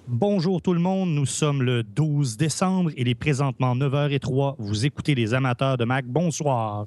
Bonjour tout le monde, nous sommes le 12 décembre, il est présentement 9h03. Vous écoutez les amateurs de Mac. Bonsoir.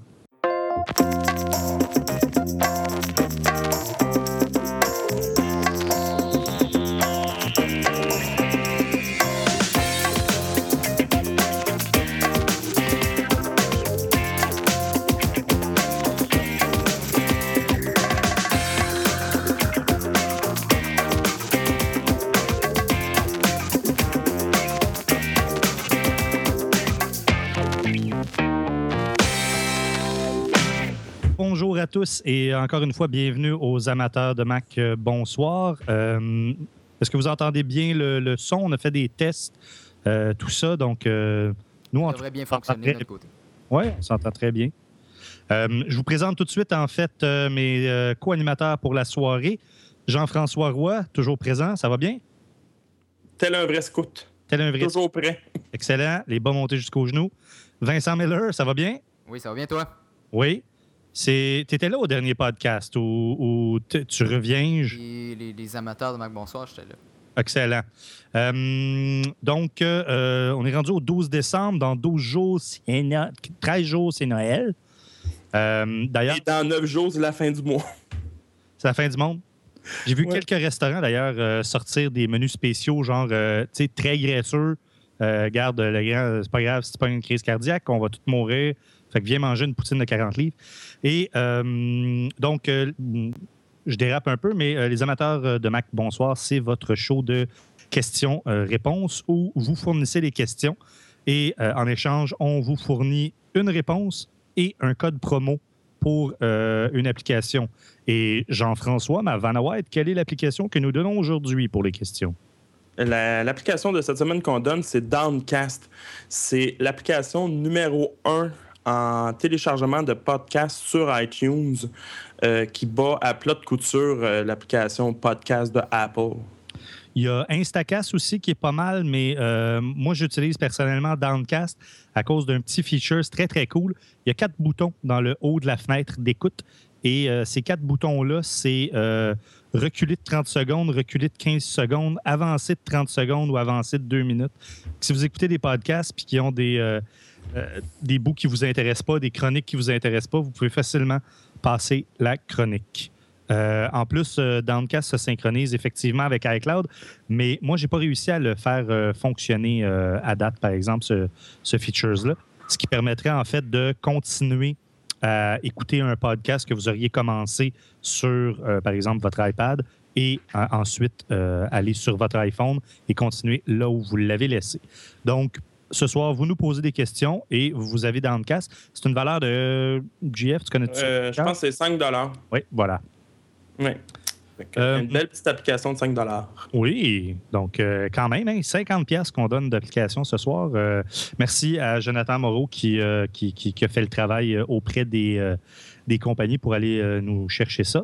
Bonjour à tous et encore une fois, bienvenue aux amateurs de Mac. Bonsoir. Est-ce que vous entendez bien le son? On a fait des tests, tout ça, donc nous, Ça devrait bien fonctionner de notre côté. Oui, on s'entend très bien. Je vous présente tout de suite, en fait, mes co-animateurs pour la soirée. Jean-François Roy, toujours présent, ça va bien? Tel un vrai scout. Tel un vrai Toujours prêt. Excellent, les bas montés jusqu'aux genoux. Vincent Miller, ça va bien? Oui, ça va bien, toi? Oui. Tu étais là au dernier podcast où tu reviens. Les amateurs de Mac Bonsoir, j'étais là. Excellent. Donc, on est rendu au 12 décembre. Dans 12 jours, 13 jours, c'est Noël. D'ailleurs, Et dans 9 jours, c'est la fin du mois. c'est la fin du monde. J'ai vu quelques restaurants, d'ailleurs, sortir des menus spéciaux, genre, tu sais, très graisseux. Garde, le grand, c'est pas grave si c'est pas une crise cardiaque, on va tous mourir. Fait que viens manger une poutine de 40 livres. Et donc, je dérape un peu, mais les amateurs de Mac Bonsoir, c'est votre show de questions-réponses où vous fournissez les questions et en échange, on vous fournit une réponse et un code promo pour une application. Et Jean-François, ma Vanna White, quelle est l'application que nous donnons aujourd'hui pour les questions? L'application de cette semaine qu'on donne, c'est Downcast. C'est l'application numéro 1 en téléchargement de podcasts sur iTunes qui bat à plat de couture l'application podcast de Apple. Il y a Instacast aussi qui est pas mal, mais moi, j'utilise personnellement Downcast à cause d'un petit feature très, très cool. Il y a 4 boutons dans le haut de la fenêtre d'écoute et ces 4 boutons-là, c'est reculer de 30 secondes, reculer de 15 secondes, avancer de 30 secondes ou avancer de 2 minutes. Si vous écoutez des podcasts puis qui ont des bouts qui ne vous intéressent pas, des chroniques qui ne vous intéressent pas, vous pouvez facilement passer la chronique. En plus, Downcast se synchronise effectivement avec iCloud, mais moi, je n'ai pas réussi à le faire fonctionner à date, par exemple, ce feature-là, ce qui permettrait en fait de continuer à écouter un podcast que vous auriez commencé sur, par exemple, votre iPad et ensuite aller sur votre iPhone et continuer là où vous l'avez laissé. Donc, ce soir, vous nous posez des questions et vous avez Downcast. C'est une valeur de GF, tu connais-tu? Je pense que c'est 5 $. Oui, voilà. Oui. Une belle petite application de 5 $. Oui, donc quand même, hein, 50$ qu'on donne d'application ce soir. Merci à Jonathan Moreau qui a fait le travail auprès des compagnies pour aller nous chercher ça.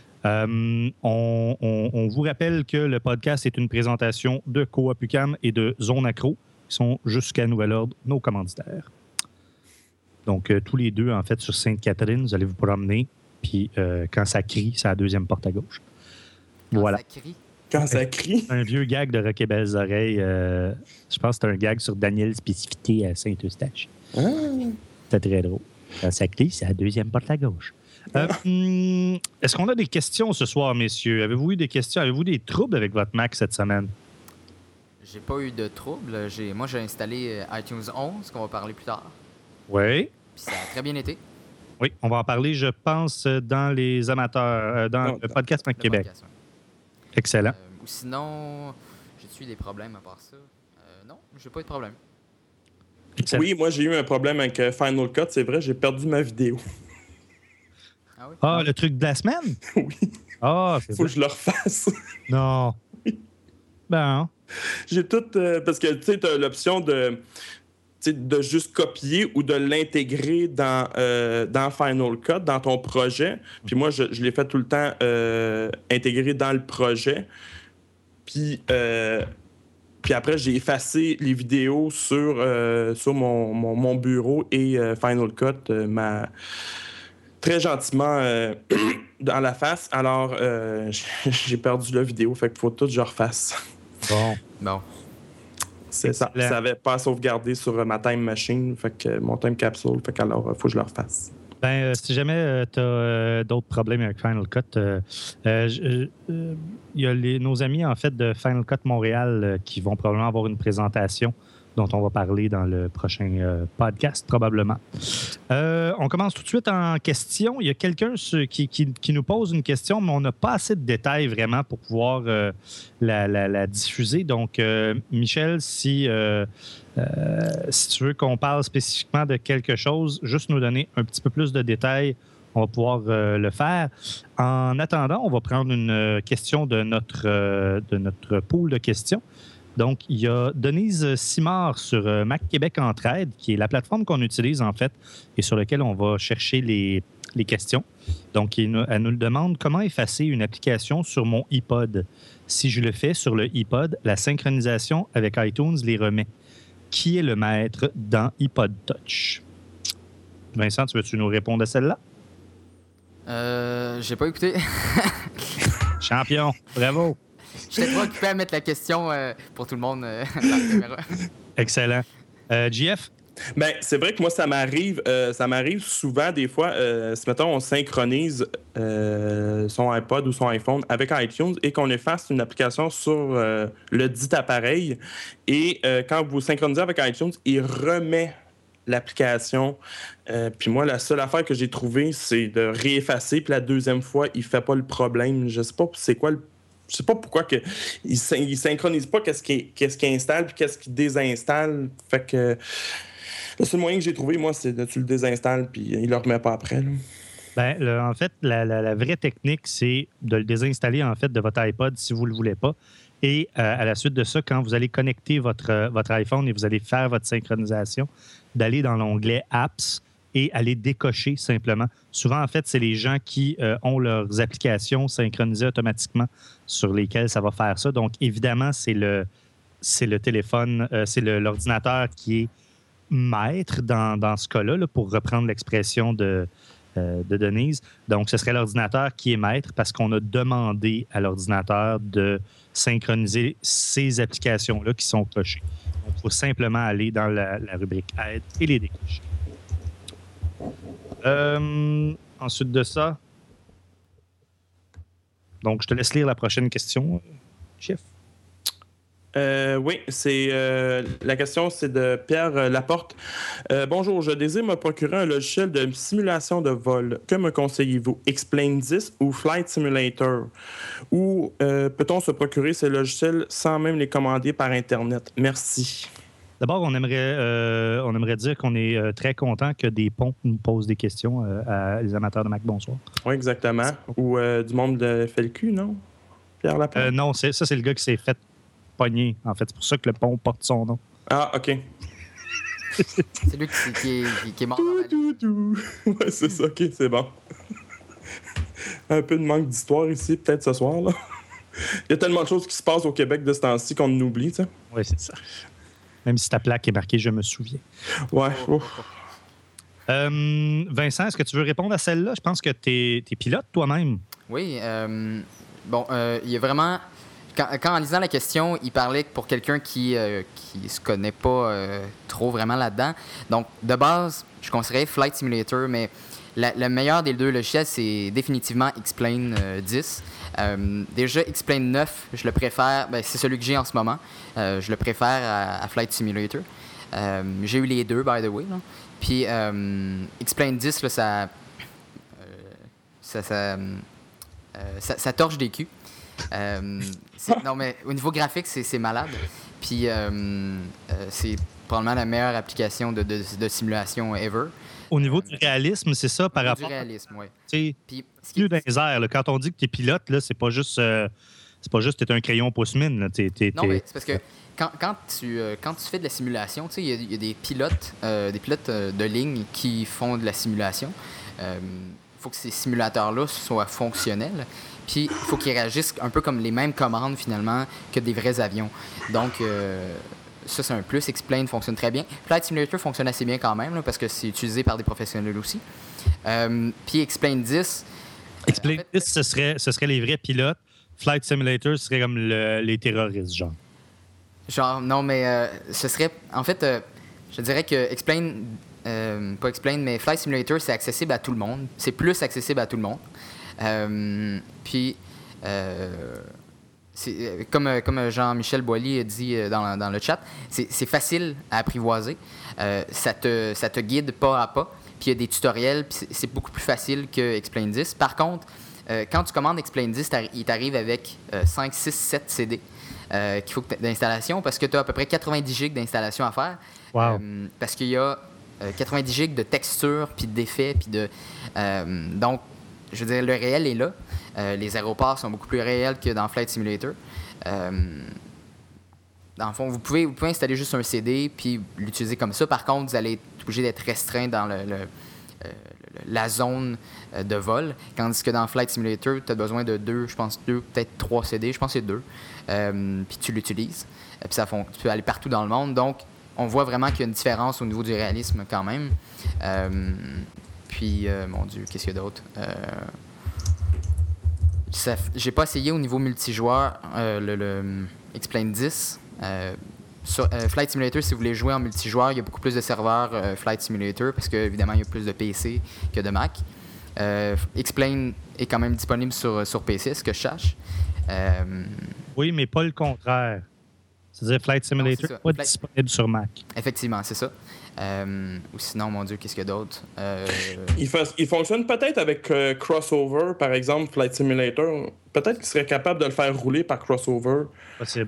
On vous rappelle que le podcast est une présentation de Coop UQAM et de Zone Accro, qui sont jusqu'à nouvel ordre nos commanditaires. Donc, tous les deux, en fait, sur Sainte-Catherine, vous allez vous promener, puis quand ça crie, c'est à la deuxième porte à gauche. Voilà. Quand ça crie? Un vieux gag de Rock et Belles Oreilles. Je pense que c'est un gag sur Daniel Spécificité à Saint-Eustache. C'était très drôle. Quand ça crie, c'est à la deuxième porte à gauche. Est-ce qu'on a des questions ce soir, messieurs? Avez-vous eu des questions? Avez-vous des troubles avec votre Mac cette semaine? J'ai pas eu de trouble. Moi, j'ai installé iTunes 11, qu'on va parler plus tard. Oui. Puis ça a très bien été. Oui, on va en parler, je pense, dans les amateurs, dans le podcast Mac Québec. Podcast, ouais. Excellent. Ou sinon, j'ai-tu eu des problèmes à part ça? Non, j'ai pas eu de problème. Excellent. Oui, moi, j'ai eu un problème avec Final Cut. C'est vrai, j'ai perdu ma vidéo. Ah oui? Ah, le truc de la semaine? Oui. Ah, c'est Faut vrai. que je le refasse. Non. Ben, J'ai tout... parce que, tu sais, t'as l'option de juste copier ou de l'intégrer dans Final Cut, dans ton projet. Puis moi, je l'ai fait tout le temps intégrer dans le projet. Puis après, j'ai effacé les vidéos sur mon bureau et Final Cut m'a très gentiment dans la face. Alors, j'ai perdu la vidéo, fait qu'il faut tout que je refasse. Bon. C'est ça. Ça n'avait pas sauvegardé sur ma time machine, fait que mon time capsule, fait qu'alors, il faut que je le refasse. Si jamais tu as d'autres problèmes avec Final Cut, il y a nos amis en fait de Final Cut Montréal qui vont probablement avoir une présentation dont on va parler dans le prochain podcast, probablement. On commence tout de suite en question. Il y a quelqu'un qui nous pose une question, mais on n'a pas assez de détails vraiment pour pouvoir la diffuser. Donc, Michel, si tu veux qu'on parle spécifiquement de quelque chose, juste nous donner un petit peu plus de détails, on va pouvoir le faire. En attendant, on va prendre une question de notre pool de questions. Donc, il y a Denise Simard sur Mac Québec Entraide, qui est la plateforme qu'on utilise, en fait, et sur laquelle on va chercher les questions. Donc, elle nous demande comment effacer une application sur mon iPod. Si je le fais sur le iPod, la synchronisation avec iTunes les remet. Qui est le maître dans iPod Touch? Vincent, veux-tu nous répondre à celle-là? J'ai pas écouté. Champion, bravo! J'étais pas occupé à mettre la question pour tout le monde dans la caméra. Excellent. JF? Ben, c'est vrai que moi, ça m'arrive souvent, des fois, si, mettons, on synchronise son iPod ou son iPhone avec iTunes et qu'on efface une application sur le dit appareil, et quand vous synchronisez avec iTunes, il remet l'application. Puis moi, la seule affaire que j'ai trouvée, c'est de réeffacer, puis la deuxième fois, il fait pas le problème. Je sais pas c'est quoi Je sais pas pourquoi il synchronise pas qu'est-ce qu'il installe puis qu'est-ce qu'il désinstalle. Fait que le seul moyen que j'ai trouvé, moi, c'est de tu le désinstalles puis il le remet pas après. Là. Ben, en fait, la vraie technique, c'est de le désinstaller en fait de votre iPod si vous le voulez pas. Et à la suite de ça, quand vous allez connecter votre iPhone et vous allez faire votre synchronisation, d'aller dans l'onglet Apps et aller décocher simplement. Souvent, en fait, c'est les gens qui ont leurs applications synchronisées automatiquement sur lesquelles ça va faire ça. Donc, évidemment, c'est le téléphone, c'est l'ordinateur qui est maître dans ce cas-là, là, pour reprendre l'expression de Denise. Donc, ce serait l'ordinateur qui est maître parce qu'on a demandé à l'ordinateur de synchroniser ces applications-là qui sont cochées. Donc, il faut simplement aller dans la rubrique Aide et les décocher. Ensuite de ça, donc je te laisse lire la prochaine question, chef. Oui, la question, c'est de Pierre Laporte. Bonjour, je désire me procurer un logiciel de simulation de vol. Que me conseillez-vous? Explain 10 ou Flight Simulator? Ou peut-on se procurer ces logiciels sans même les commander par Internet? Merci. D'abord, on aimerait dire qu'on est très content que des ponts nous posent des questions à les amateurs de Mac. Bonsoir. Oui, exactement. Ou du monde de FLQ, non? Pierre Laporte? Non, c'est le gars qui s'est fait pogner, en fait. C'est pour ça que le pont porte son nom. Ah, OK. C'est lui qui est mort dans la vie. Ouais, c'est ça, OK, c'est bon. Un peu de manque d'histoire ici, peut-être ce soir, là. Il y a tellement de choses qui se passent au Québec de ce temps-ci qu'on oublie, tu sais. Oui, c'est ça. Même si ta plaque est marquée « Je me souviens ». Ouais. Vincent, est-ce que tu veux répondre à celle-là? Je pense que tu es pilote toi-même. Oui. Il y a vraiment... Quand en lisant la question, il parlait pour quelqu'un qui se connaît pas trop vraiment là-dedans. Donc, de base, je conseillerais Flight Simulator, mais le meilleur des deux logiciels, c'est définitivement X-Plane 10. Déjà, X-Plane 9, je le préfère, c'est celui que j'ai en ce moment. Je le préfère à Flight Simulator. J'ai eu les deux, by the way. Là. Puis, X-Plane 10, là, ça torche des culs. Non, mais au niveau graphique, c'est malade. Puis, c'est probablement la meilleure application de simulation ever. Au niveau du réalisme, c'est ça par rapport... Du réalisme, oui. Puis, plus dans les airs. Là, quand on dit que tu es pilote, là, c'est pas juste t'es un crayon pouce-mine. Là, non, mais c'est parce que quand tu fais de la simulation, il y a des pilotes de ligne qui font de la simulation. Faut que ces simulateurs-là soient fonctionnels. Puis, il faut qu'ils réagissent un peu comme les mêmes commandes, finalement, que des vrais avions. Donc, ça, c'est un plus. X-Plane fonctionne très bien. Flight Simulator fonctionne assez bien quand même, là, parce que c'est utilisé par des professionnels aussi. Puis, X-Plane 10... X-Plane 10, ce serait les vrais pilotes. Flight Simulator, ce serait comme les terroristes, genre. Genre, non, mais ce serait... En fait, je dirais que pas Explain, mais Flight Simulator, c'est accessible à tout le monde. C'est plus accessible à tout le monde. Puis, comme Jean-Michel Boilly a dit dans le chat, c'est facile à apprivoiser. Ça te guide pas à pas. Puis il y a des tutoriels, puis c'est beaucoup plus facile que Explain 10. Par contre, quand tu commandes Explain 10, il t'arrive avec 5, 6, 7 CD qu'il faut d'installation parce que tu as à peu près 90 gigs d'installation à faire. Wow. Parce qu'il y a 90 gigs de textures, puis d'effets, puis de... donc, je veux dire, le réel est là. Les aéroports sont beaucoup plus réels que dans Flight Simulator. Dans le fond, vous pouvez installer juste un CD puis l'utiliser comme ça. Par contre, vous allez être obligé d'être restreint dans la zone de vol. Tandis que dans Flight Simulator, tu as besoin de deux, peut-être 3 CD. Je pense que c'est 2. Puis tu l'utilises. Puis tu peux aller partout dans le monde. Donc, on voit vraiment qu'il y a une différence au niveau du réalisme quand même. Puis, mon Dieu, qu'est-ce qu'il y a d'autre? J'ai pas essayé au niveau multijoueur le Explain 10. Sur Flight Simulator, si vous voulez jouer en multijoueur, il y a beaucoup plus de serveurs Flight Simulator parce qu'évidemment, il y a plus de PC que de Mac. Explain est quand même disponible sur PC, ce que je cherche. Oui, mais pas le contraire. C'est-à-dire Flight Simulator n'est pas disponible sur Mac. Effectivement, c'est ça. Ou sinon, mon Dieu, qu'est-ce qu'il y a d'autre? Il fonctionne peut-être avec Crossover, par exemple, Flight Simulator. Peut-être qu'il serait capable de le faire rouler par Crossover. Possible.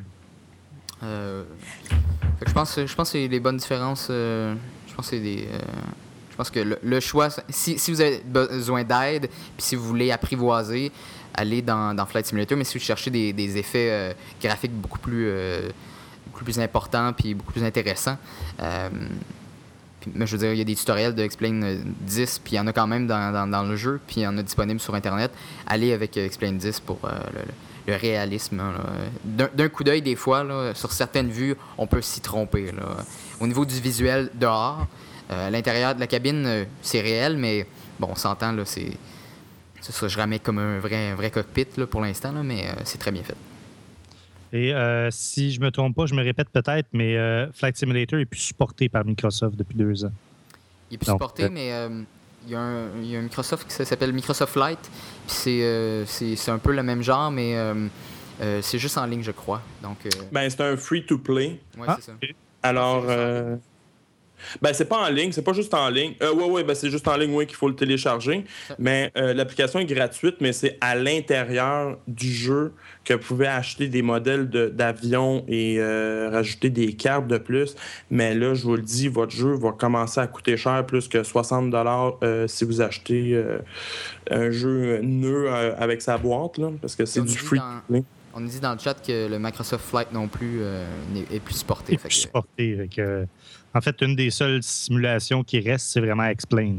Je pense que c'est les bonnes différences. Je pense que le choix... Si vous avez besoin d'aide, puis si vous voulez apprivoiser, allez dans Flight Simulator. Mais si vous cherchez des effets graphiques beaucoup plus importants puis beaucoup plus intéressants... mais je veux dire, il y a des tutoriels de Explain 10, puis il y en a quand même dans le jeu, puis il y en a disponible sur Internet. Allez avec Explain 10 pour le réalisme. Là. D'un coup d'œil, des fois, là, sur certaines vues, on peut s'y tromper. Là. Au niveau du visuel dehors, à l'intérieur de la cabine, c'est réel, mais bon, on s'entend, là, c'est ça, je ramène comme un vrai cockpit là, pour l'instant, là, mais c'est très bien fait. Et si je me trompe pas, je me répète peut-être, mais Flight Simulator est plus supporté par Microsoft depuis 2 ans. Il est plus supporté, mais il y a un Microsoft qui s'appelle Microsoft Flight. Puis c'est un peu le même genre, mais c'est juste en ligne, je crois. Donc, c'est un free-to-play. Oui, c'est ça. Alors... c'est pas en ligne, c'est pas juste en ligne. C'est juste en ligne, oui, qu'il faut le télécharger. Mais l'application est gratuite, mais c'est à l'intérieur du jeu que vous pouvez acheter des modèles d'avions et rajouter des cartes de plus. Mais là, je vous le dis, votre jeu va commencer à coûter cher, plus que 60$ si vous achetez un jeu neuf avec sa boîte, là, parce que c'est du free. On nous dit dans le chat que le Microsoft Flight non plus est plus supporté. En fait, une des seules simulations qui reste, c'est vraiment Explain.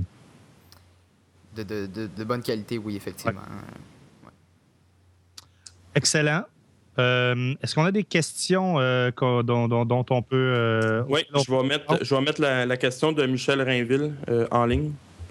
De bonne qualité, oui, effectivement. Ouais. Excellent. Est-ce qu'on a des questions dont on peut... oui, je vais mettre la question de Michel Rainville en ligne.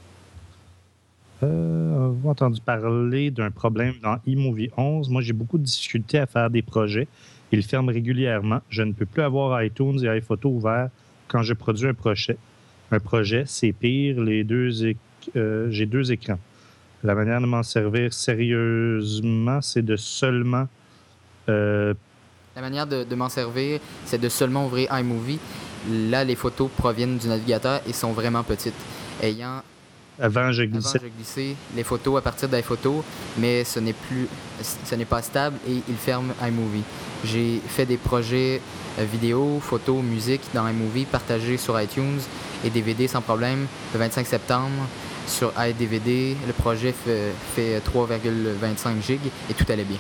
Avez-vous entendu parler d'un problème dans iMovie 11? Moi, j'ai beaucoup de difficultés à faire des projets. Il ferme régulièrement. Je ne peux plus avoir iTunes et iPhoto ouverts quand je produis un projet. C'est pire. J'ai 2 écrans. La manière de m'en servir sérieusement, c'est de seulement... La manière de m'en servir, c'est de seulement ouvrir iMovie. Là, les photos proviennent du navigateur et sont vraiment petites. Avant, je glissais les photos à partir d'iPhoto, mais ce n'est pas stable et il ferme iMovie. J'ai fait des projets vidéo, photos, musique dans iMovie, partagés sur iTunes et DVD sans problème. Le 25 septembre, sur iDVD, le projet fait 3,25 gigs et tout allait bien.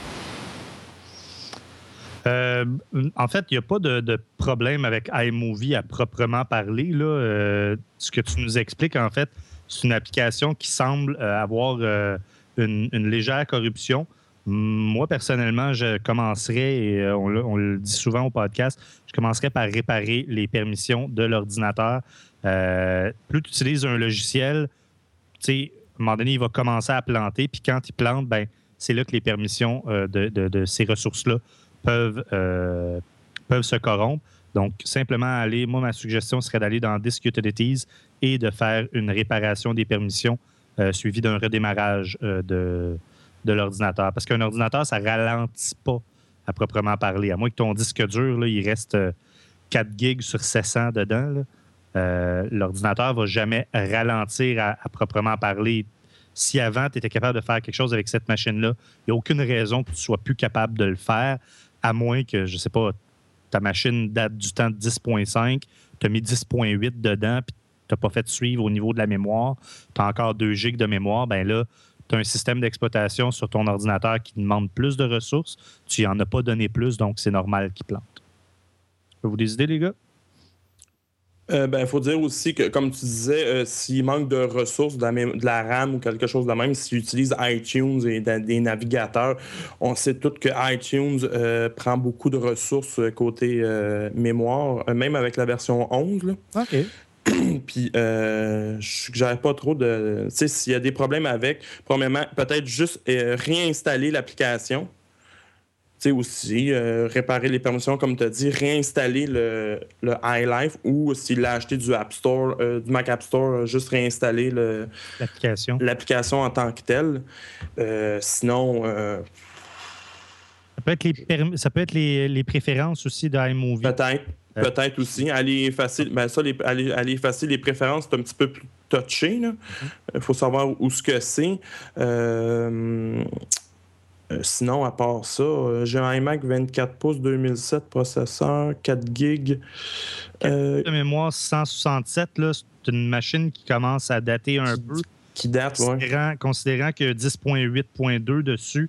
En fait, il n'y a pas de problème avec iMovie à proprement parler. Là. Ce que tu nous expliques, en fait, c'est une application qui semble avoir une légère corruption. Moi, personnellement, je commencerais, et on le dit souvent au podcast, je commencerais par réparer les permissions de l'ordinateur. Plus tu utilises un logiciel, tu sais, à un moment donné, il va commencer à planter, puis quand il plante, c'est là que les permissions de ces ressources-là peuvent peuvent se corrompre. Donc, simplement ma suggestion serait d'aller dans Disk Utilities et de faire une réparation des permissions suivie d'un redémarrage de l'ordinateur. Parce qu'un ordinateur, ça ne ralentit pas à proprement parler. À moins que ton disque dur, là, il reste 4 gigs sur 700 dedans, l'ordinateur ne va jamais ralentir à proprement parler. Si avant, tu étais capable de faire quelque chose avec cette machine-là, il n'y a aucune raison que tu ne sois plus capable de le faire, à moins que, je ne sais pas, ta machine date du temps de 10.5, tu as mis 10.8 dedans, puis tu n'as pas fait suivre au niveau de la mémoire, tu as encore 2 gigs de mémoire, bien là, tu as un système d'exploitation sur ton ordinateur qui demande plus de ressources, tu n'y en as pas donné plus, donc c'est normal qu'il plante. Avez-vous des idées, les gars? Il faut dire aussi que, comme tu disais, s'il manque de ressources, de la RAM ou quelque chose de même, s'il utilise iTunes et des navigateurs, on sait tous que iTunes prend beaucoup de ressources côté mémoire, même avec la version 11. Là. OK. Puis, je suggère pas trop de... Tu sais, s'il y a des problèmes avec, premièrement, peut-être juste réinstaller l'application. Tu sais, aussi, réparer les permissions, comme tu as dit, réinstaller le iLife ou s'il l'a acheté du App Store, du Mac App Store, juste réinstaller l'application en tant que telle. Sinon... Ça peut être les préférences aussi d'iMovie. Peut-être aussi. Aller effacer les préférences, c'est un petit peu plus touché. Il faut savoir où ce que c'est. Sinon, à part ça, j'ai un iMac 24 pouces 2007, processeur, 4 gigs. De mémoire 167, là, c'est une machine qui commence à dater un peu. Qui date, considérant que 10.8.2 dessus,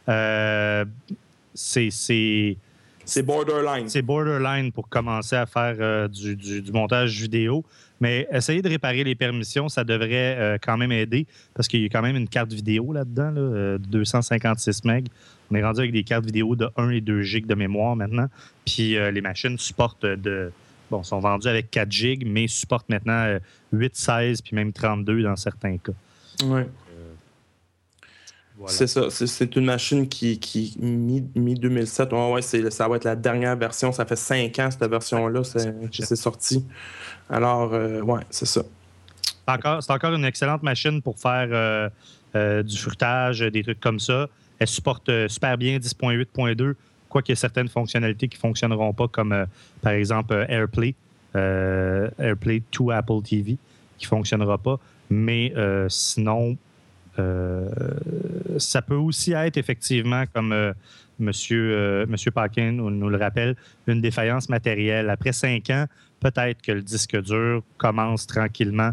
c'est borderline. C'est borderline pour commencer à faire du montage vidéo. Mais essayer de réparer les permissions, ça devrait quand même aider parce qu'il y a quand même une carte vidéo là-dedans, là, 256 MB. On est rendu avec des cartes vidéo de 1 et 2 GB de mémoire maintenant. Puis les machines supportent sont vendues avec 4 GB, mais supportent maintenant 8, 16 puis même 32 dans certains cas. Oui. Voilà. C'est ça. C'est une machine qui mi-2007. Ça va être la dernière version. Ça fait 5 ans, cette version-là, c'est sorti. Alors, c'est ça. C'est encore une excellente machine pour faire du fruitage, des trucs comme ça. Elle supporte super bien 10.8.2, quoiqu'il y ait certaines fonctionnalités qui ne fonctionneront pas, comme par exemple AirPlay 2 Apple TV, qui ne fonctionnera pas. Mais sinon... ça peut aussi être effectivement, comme Monsieur Paquin nous le rappelle, une défaillance matérielle. Après 5 ans, peut-être que le disque dur commence tranquillement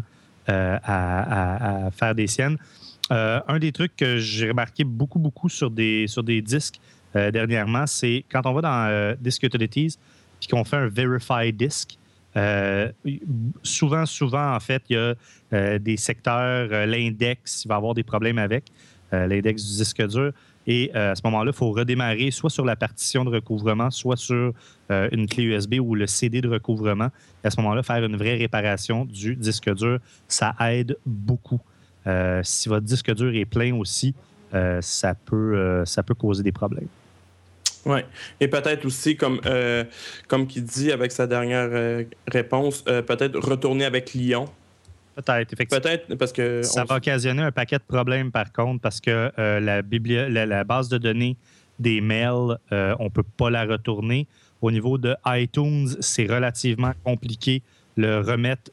à faire des siennes. Un des trucs que j'ai remarqué beaucoup sur des disques dernièrement, c'est quand on va dans Disk Utilities puis qu'on fait un Verify Disk. Souvent, en fait, il y a des secteurs, l'index, il va y avoir des problèmes avec l'index du disque dur. Et à ce moment-là, il faut redémarrer soit sur la partition de recouvrement, soit sur une clé USB ou le CD de recouvrement. Et à ce moment-là, faire une vraie réparation du disque dur, ça aide beaucoup. Si votre disque dur est plein aussi, ça peut causer des problèmes. Oui. Et peut-être aussi, comme qu'il dit avec sa dernière réponse, peut-être retourner avec Lyon. Peut-être, effectivement. Peut-être, parce que... Ça va occasionner un paquet de problèmes, par contre, parce que la base de données des mails, on ne peut pas la retourner. Au niveau de iTunes, c'est relativement compliqué le remettre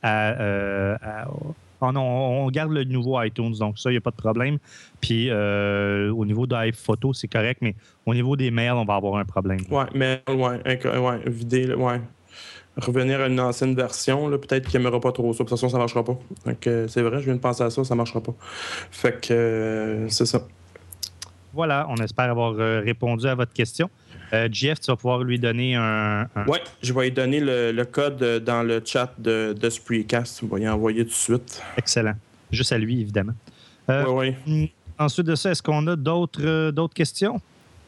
on garde le nouveau iTunes, donc ça, il n'y a pas de problème. Puis, au niveau d'iPhoto, c'est correct, mais au niveau des mails, on va avoir un problème. Oui, mail, vider, revenir à une ancienne version, là, peut-être qu'il n'aimera pas trop ça. De toute façon, ça ne marchera pas. Donc, c'est vrai, je viens de penser à ça, ça ne marchera pas. Fait que c'est ça. Voilà, on espère avoir répondu à votre question. Jeff, tu vas pouvoir lui donner un... Oui, je vais lui donner le code dans le chat de Spreecast. On va y envoyer tout de suite. Excellent. Juste à lui, évidemment. Oui. Ensuite de ça, est-ce qu'on a d'autres questions?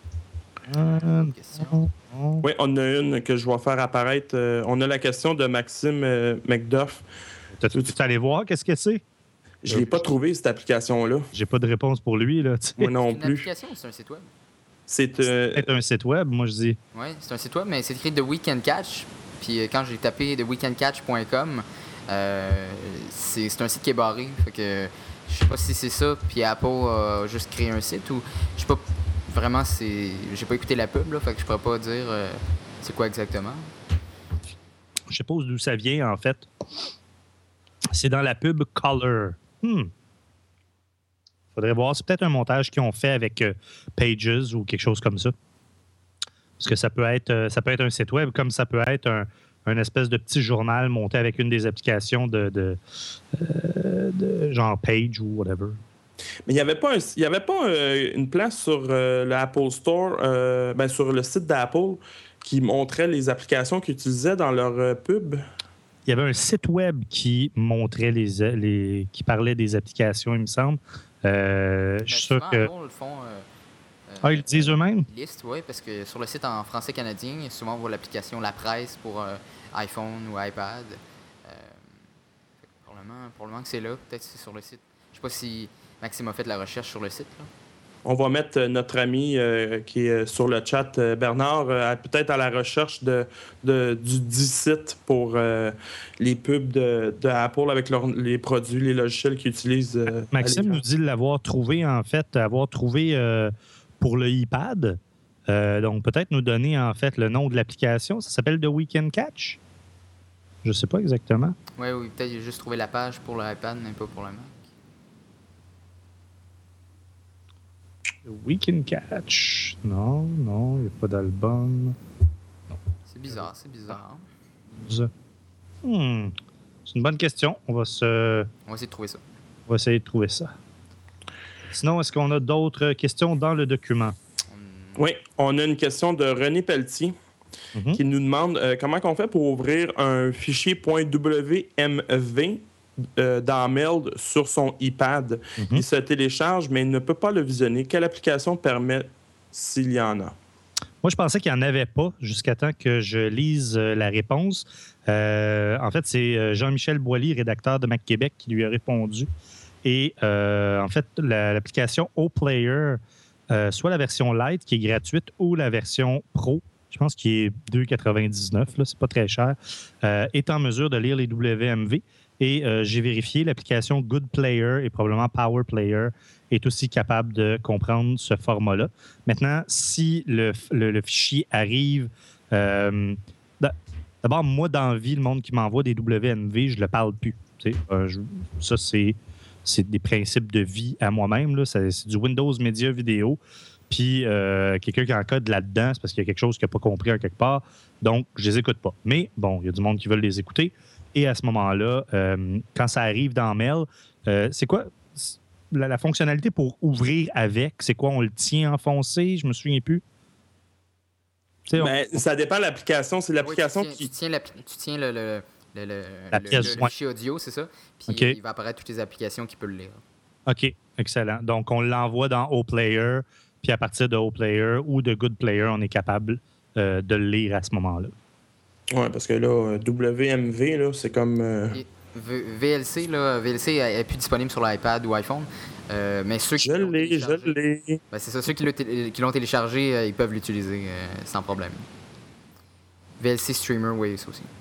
Oui, on a une que je vais faire apparaître. On a la question de Maxime McDuff. Tu allé voir qu'est-ce que c'est? Je ne l'ai pas trouvé, cette application-là. J'ai pas de réponse pour lui. Là, moi non plus. C'est une application ou c'est un site web? C'est peut-être un site web, moi je dis. Oui, c'est un site web, mais c'est écrit The Weekend Catch. Puis quand j'ai tapé theweekendcatch.com, c'est un site qui est barré. Fait que je sais pas si c'est ça. Puis Apple a juste créé un site ou je sais pas vraiment. J'ai pas écouté la pub, là, fait que je pourrais pas dire c'est quoi exactement. Je sais pas d'où ça vient en fait. C'est dans la pub Color. Faudrait voir. C'est peut-être un montage qu'ils ont fait avec Pages ou quelque chose comme ça. Parce que ça peut être un site web, comme ça peut être un espèce de petit journal monté avec une des applications de genre Page ou whatever. Mais il n'y avait pas, une place sur le Apple Store, sur le site d'Apple, qui montrait les applications qu'ils utilisaient dans leur pub. Il y avait un site web qui montrait qui parlait des applications, il me semble. Je suis sûr que. Apple le font. Ils le disent eux-mêmes? Liste, oui, parce que sur le site en français canadien, souvent on voit l'application La Presse pour iPhone ou iPad. Probablement que c'est là, peut-être c'est sur le site. Je sais pas si Maxime a fait de la recherche sur le site. Là. On va mettre notre ami qui est sur le chat, Bernard, peut-être à la recherche du site pour les pubs de Apple avec les produits, les logiciels qu'ils utilisent. Maxime nous dit l'avoir trouvé, en fait, pour le iPad. Donc, peut-être nous donner, en fait, le nom de l'application. Ça s'appelle The Weekend Catch? Je sais pas exactement. Oui, peut-être j'ai juste trouvé la page pour l'iPad, mais pas pour le Mac. The Weekend Catch. Non, il n'y a pas d'album. C'est bizarre. C'est une bonne question. On va essayer de trouver ça. Sinon, est-ce qu'on a d'autres questions dans le document? Oui, on a une question de René Pelletier qui nous demande comment on fait pour ouvrir un fichier .wmv dans Meld sur son iPad. Il se télécharge, mais il ne peut pas le visionner. Quelle application permet s'il y en a? Moi, je pensais qu'il n'y en avait pas jusqu'à temps que je lise la réponse. En fait, c'est Jean-Michel Boilly, rédacteur de Mac Québec, qui lui a répondu. Et en fait, l'application OPlayer, soit la version Lite qui est gratuite ou la version Pro, je pense qu'il est 2,99, là, c'est pas très cher, est en mesure de lire les WMV. Et j'ai vérifié, l'application Good Player et probablement Power Player est aussi capable de comprendre ce format-là. Maintenant, si le fichier arrive... d'abord, moi, dans la vie, le monde qui m'envoie des WMV, je ne le parle plus. Ça, c'est des principes de vie à moi-même. Là. C'est du Windows Media Vidéo. Puis quelqu'un qui encode là-dedans, c'est parce qu'il y a quelque chose qu'il n'a pas compris en quelque part. Donc, je les écoute pas. Mais bon, il y a du monde qui veut les écouter. Et à ce moment-là, quand ça arrive dans Mail, c'est quoi la fonctionnalité pour ouvrir avec? C'est quoi? On le tient enfoncé? Je me souviens plus. Ça dépend de l'application. C'est l'application qui... Tu tiens le fichier audio, c'est ça? Puis il va apparaître toutes les applications qui peuvent le lire. OK, excellent. Donc, on l'envoie dans OPlayer, puis à partir de OPlayer ou de Good Player, on est capable de le lire à ce moment-là. Oui, parce que là, WMV, là, c'est comme... VLC, là, VLC est plus disponible sur l'iPad ou iPhone. Mais ceux qui je l'ai. Ben, c'est ça, ceux qui l'ont téléchargé, ils peuvent l'utiliser sans problème. VLC Streamer, oui, ça aussi.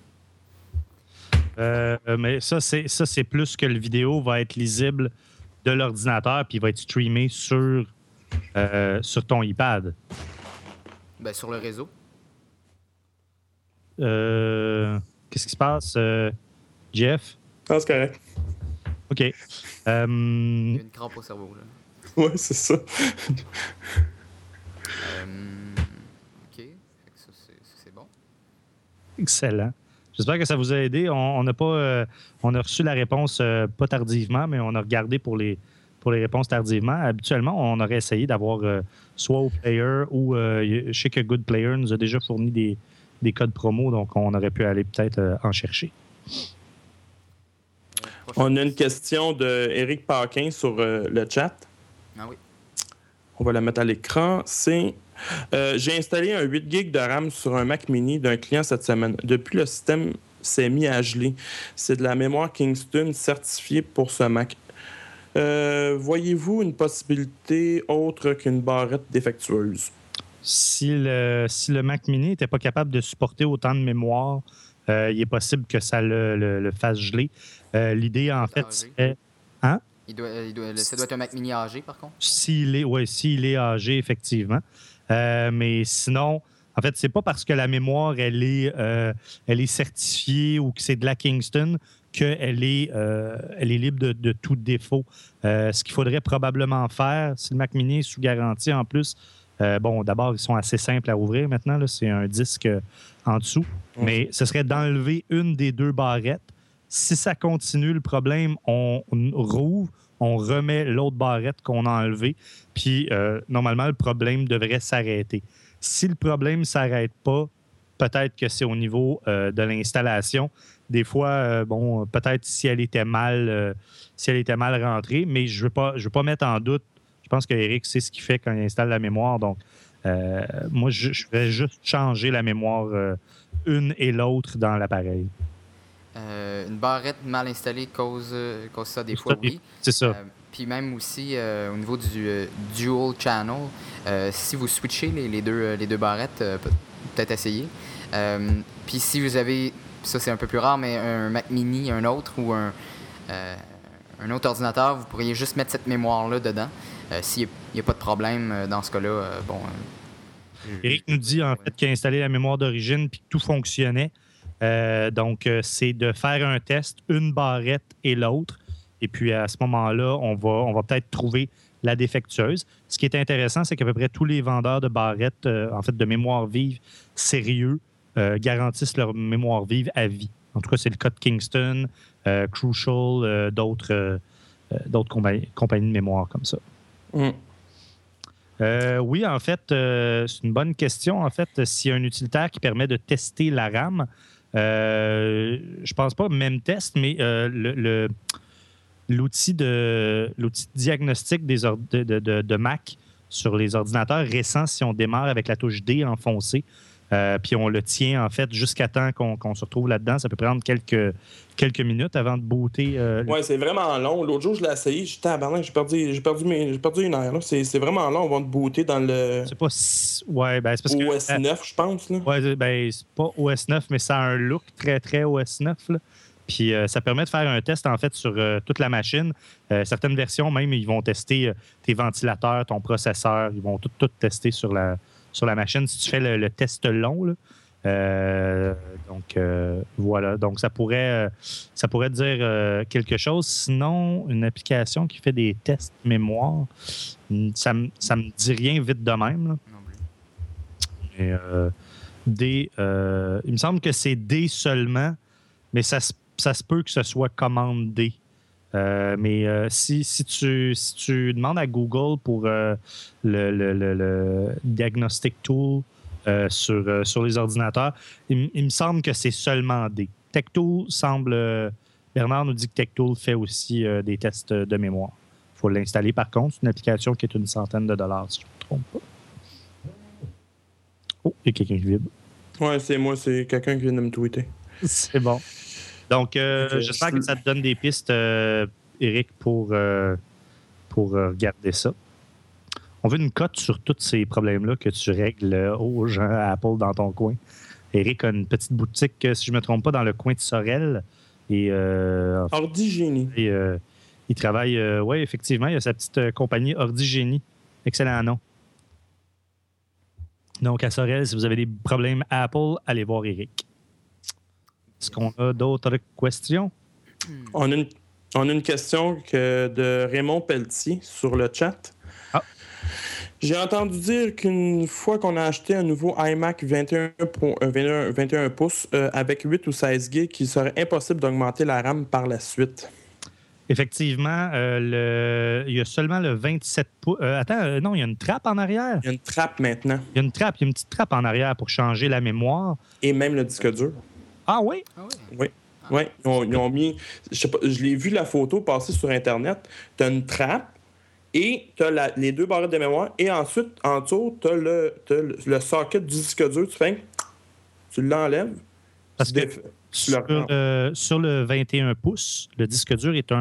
Mais ça, c'est plus que le vidéo va être lisible de l'ordinateur puis il va être streamé sur ton iPad. Ben, sur le réseau. Qu'est-ce qui se passe, Jeff? Ah, c'est correct. OK. Il y a une crampe au cerveau, là. Ouais, c'est ça. OK. Ça, c'est bon. Excellent. J'espère que ça vous a aidé. On a reçu la réponse pas tardivement, mais on a regardé pour les réponses tardivement. Habituellement, on aurait essayé d'avoir soit OPlayer ou je sais que Good Player nous a déjà fourni des codes promo, donc on aurait pu aller peut-être en chercher. On a une question d'Éric Paquin sur le chat. Ah oui. On va la mettre à l'écran. C'est j'ai installé un 8 GB de RAM sur un Mac mini d'un client cette semaine. Depuis, le système s'est mis à geler. C'est de la mémoire Kingston certifiée pour ce Mac. Voyez-vous une possibilité autre qu'une barrette défectueuse? Si le Mac Mini n'était pas capable de supporter autant de mémoire, il est possible que ça le fasse geler. L'idée, en fait, serait... Hein? Ça doit être un Mac Mini âgé, par contre? S'il est âgé, effectivement. Mais sinon, en fait, c'est pas parce que la mémoire, elle est certifiée ou que c'est de la Kingston qu'elle est libre de tout défaut. Ce qu'il faudrait probablement faire, si le Mac Mini est sous garantie en plus, d'abord, ils sont assez simples à ouvrir maintenant. Là, c'est un disque en dessous. Mais ce serait d'enlever une des deux barrettes. Si ça continue le problème, on rouvre, on remet l'autre barrette qu'on a enlevée, puis normalement, le problème devrait s'arrêter. Si le problème ne s'arrête pas, peut-être que c'est au niveau de l'installation. Des fois, peut-être si elle était mal rentrée, mais je veux pas mettre en doute. Je pense qu'Éric sait ce qu'il fait quand il installe la mémoire. Donc, moi, je vais juste changer la mémoire une et l'autre dans l'appareil. Une barrette mal installée cause ça des fois, oui. C'est ça. Puis même aussi, au niveau du dual channel, si vous switchez les deux barrettes, peut-être essayer. Puis si vous avez, ça c'est un peu plus rare, mais un Mac Mini, un autre ou un autre ordinateur, vous pourriez juste mettre cette mémoire-là dedans. S'il n'y a pas de problème dans ce cas-là, Éric nous dit en fait qu'il a installé la mémoire d'origine puis que tout fonctionnait. Donc, c'est de faire un test, une barrette et l'autre. Et puis, à ce moment-là, on va peut-être trouver la défectueuse. Ce qui est intéressant, c'est qu'à peu près tous les vendeurs de barrettes, en fait, de mémoire vive sérieux, garantissent leur mémoire vive à vie. En tout cas, c'est le cas de Kingston, Crucial, d'autres compagnies de mémoire comme ça. Oui, en fait, c'est une bonne question. En fait, s'il y a un utilitaire qui permet de tester la RAM, je pense pas même test, mais l'outil de diagnostic de Mac sur les ordinateurs récents, si on démarre avec la touche D enfoncée, puis on le tient en fait jusqu'à temps qu'on se retrouve là-dedans, ça peut prendre quelques minutes avant de booter. Oui, c'est vraiment long. L'autre jour, je l'ai essayé, j'ai perdu une heure. Là. C'est vraiment long, on va te booter dans le... C'est pas... Ouais, ben c'est parce que... OS 9, je pense. Là. Ouais, ben c'est pas OS 9, mais ça a un look très, très OS 9, là. Puis ça permet de faire un test, en fait, sur toute la machine. Certaines versions, même, ils vont tester tes ventilateurs, ton processeur. Ils vont tout tester sur la machine. Si tu fais le test long, là, voilà. Donc, ça pourrait dire quelque chose. Sinon, une application qui fait des tests mémoire, ça me dit rien vite de même. Là. Et, il me semble que c'est D seulement, mais ça se peut que ce soit commande D. Mais si tu demandes à Google pour le Diagnostic Tool sur les ordinateurs, il me semble que c'est seulement D. TechTool semble... Bernard nous dit que TechTool fait aussi des tests de mémoire. Il faut l'installer par contre. C'est une application qui est une centaine de dollars, si je ne me trompe pas. Oh, il y a quelqu'un qui vibre. Ouais, c'est moi, c'est quelqu'un qui vient de me tweeter. C'est bon. Donc, j'espère que ça te donne des pistes, Éric, pour regarder ça. On veut une cote sur tous ces problèmes-là que tu règles aux gens à Apple dans ton coin. Éric a une petite boutique, si je ne me trompe pas, dans le coin de Sorel. Et, Ordigénie. Et il travaille, oui, effectivement, il a sa petite compagnie Ordigénie. Excellent nom. Donc, à Sorel, si vous avez des problèmes Apple, allez voir Éric. Est-ce qu'on a d'autres questions? On a une question de Raymond Pelletier sur le chat. Ah. J'ai entendu dire qu'une fois qu'on a acheté un nouveau iMac 21 pouces avec 8 ou 16 gigs, il serait impossible d'augmenter la RAM par la suite. Effectivement, il y a seulement le 27 pouces. Non, il y a une trappe en arrière. Il y a une trappe maintenant. Il y a une petite trappe en arrière pour changer la mémoire. Et même le disque dur. Ah oui? Oui. Oui, ils ont mis... Je l'ai vu la photo passer sur Internet. Tu as une trappe et tu as les deux barrettes de mémoire. Et ensuite, en dessous, tu as le socket du disque dur. Tu l'enlèves. Parce que sur le 21 pouces, le disque dur est un